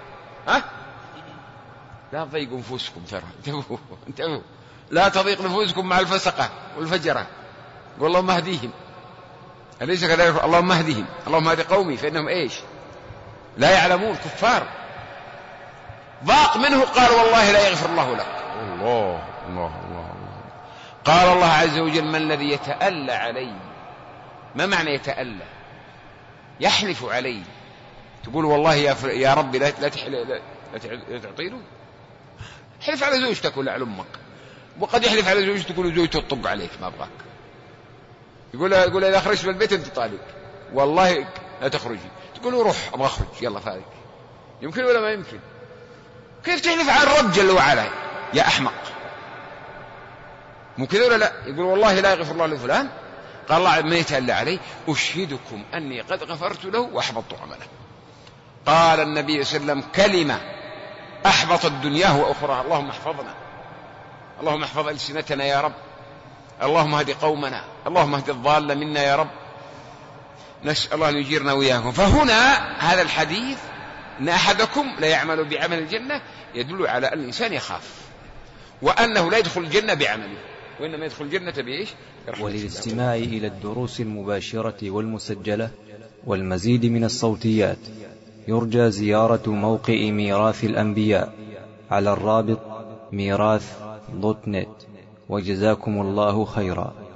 لا تضيقوا نفوسكم، ترى انتبهوا، لا تضيق نفوسكم مع الفسقة والفجرة، والله اهديهم. أليس كذلك؟ اللهم اهدهم، اللهم اهد قومي فإنهم إيش؟ لا يعلمون، كفار. ضاق منه، قال: والله لا يغفر الله لك. الله الله الله. قال الله عز وجل: من الذي يتألى علي؟ ما معنى يتألى؟ يحلف علي. تقول: والله يا ربي لا تعطي له. حلف على زوجتك ولا على أمك، وقد يحلف على زوجتك تقول زوجته تطق عليك ما أبغاك. يقول إذا خرجت من البيت أنت طالق، والله لا تخرجي. تقول: روح أبغى أخرج، يلا فارق. يمكن ولا ما يمكن؟ كيف تحلف على الرب جل وعلا يا أحمق؟ مو كذا ولا لا؟ يقول: والله لا يغفر الله لفلان. قال الله: من يتألى عليه أشهدكم أني قد غفرت له وأحبطت عمله. قال النبي صلى الله عليه وسلم كلمة أحبطت دنياه وأخرى: اللهم احفظنا، اللهم احفظ ألسنتنا يا رب، اللهم اهد قومنا، اللهم اهد الضال منا يا رب، نسأل الله أن يجيرنا وإياكم. فهنا هذا الحديث إن أحدكم لا يعمل بعمل الجنة يدل على أن الإنسان يخاف، وأنه لا يدخل الجنة بعمله، وإنما يدخل الجنة بإيش؟ وللاستماع إلى الدروس المباشرة والمسجلة والمزيد من الصوتيات يرجى زيارة موقع ميراث الأنبياء على الرابط ميراث.net. وجزاكم الله خيرا.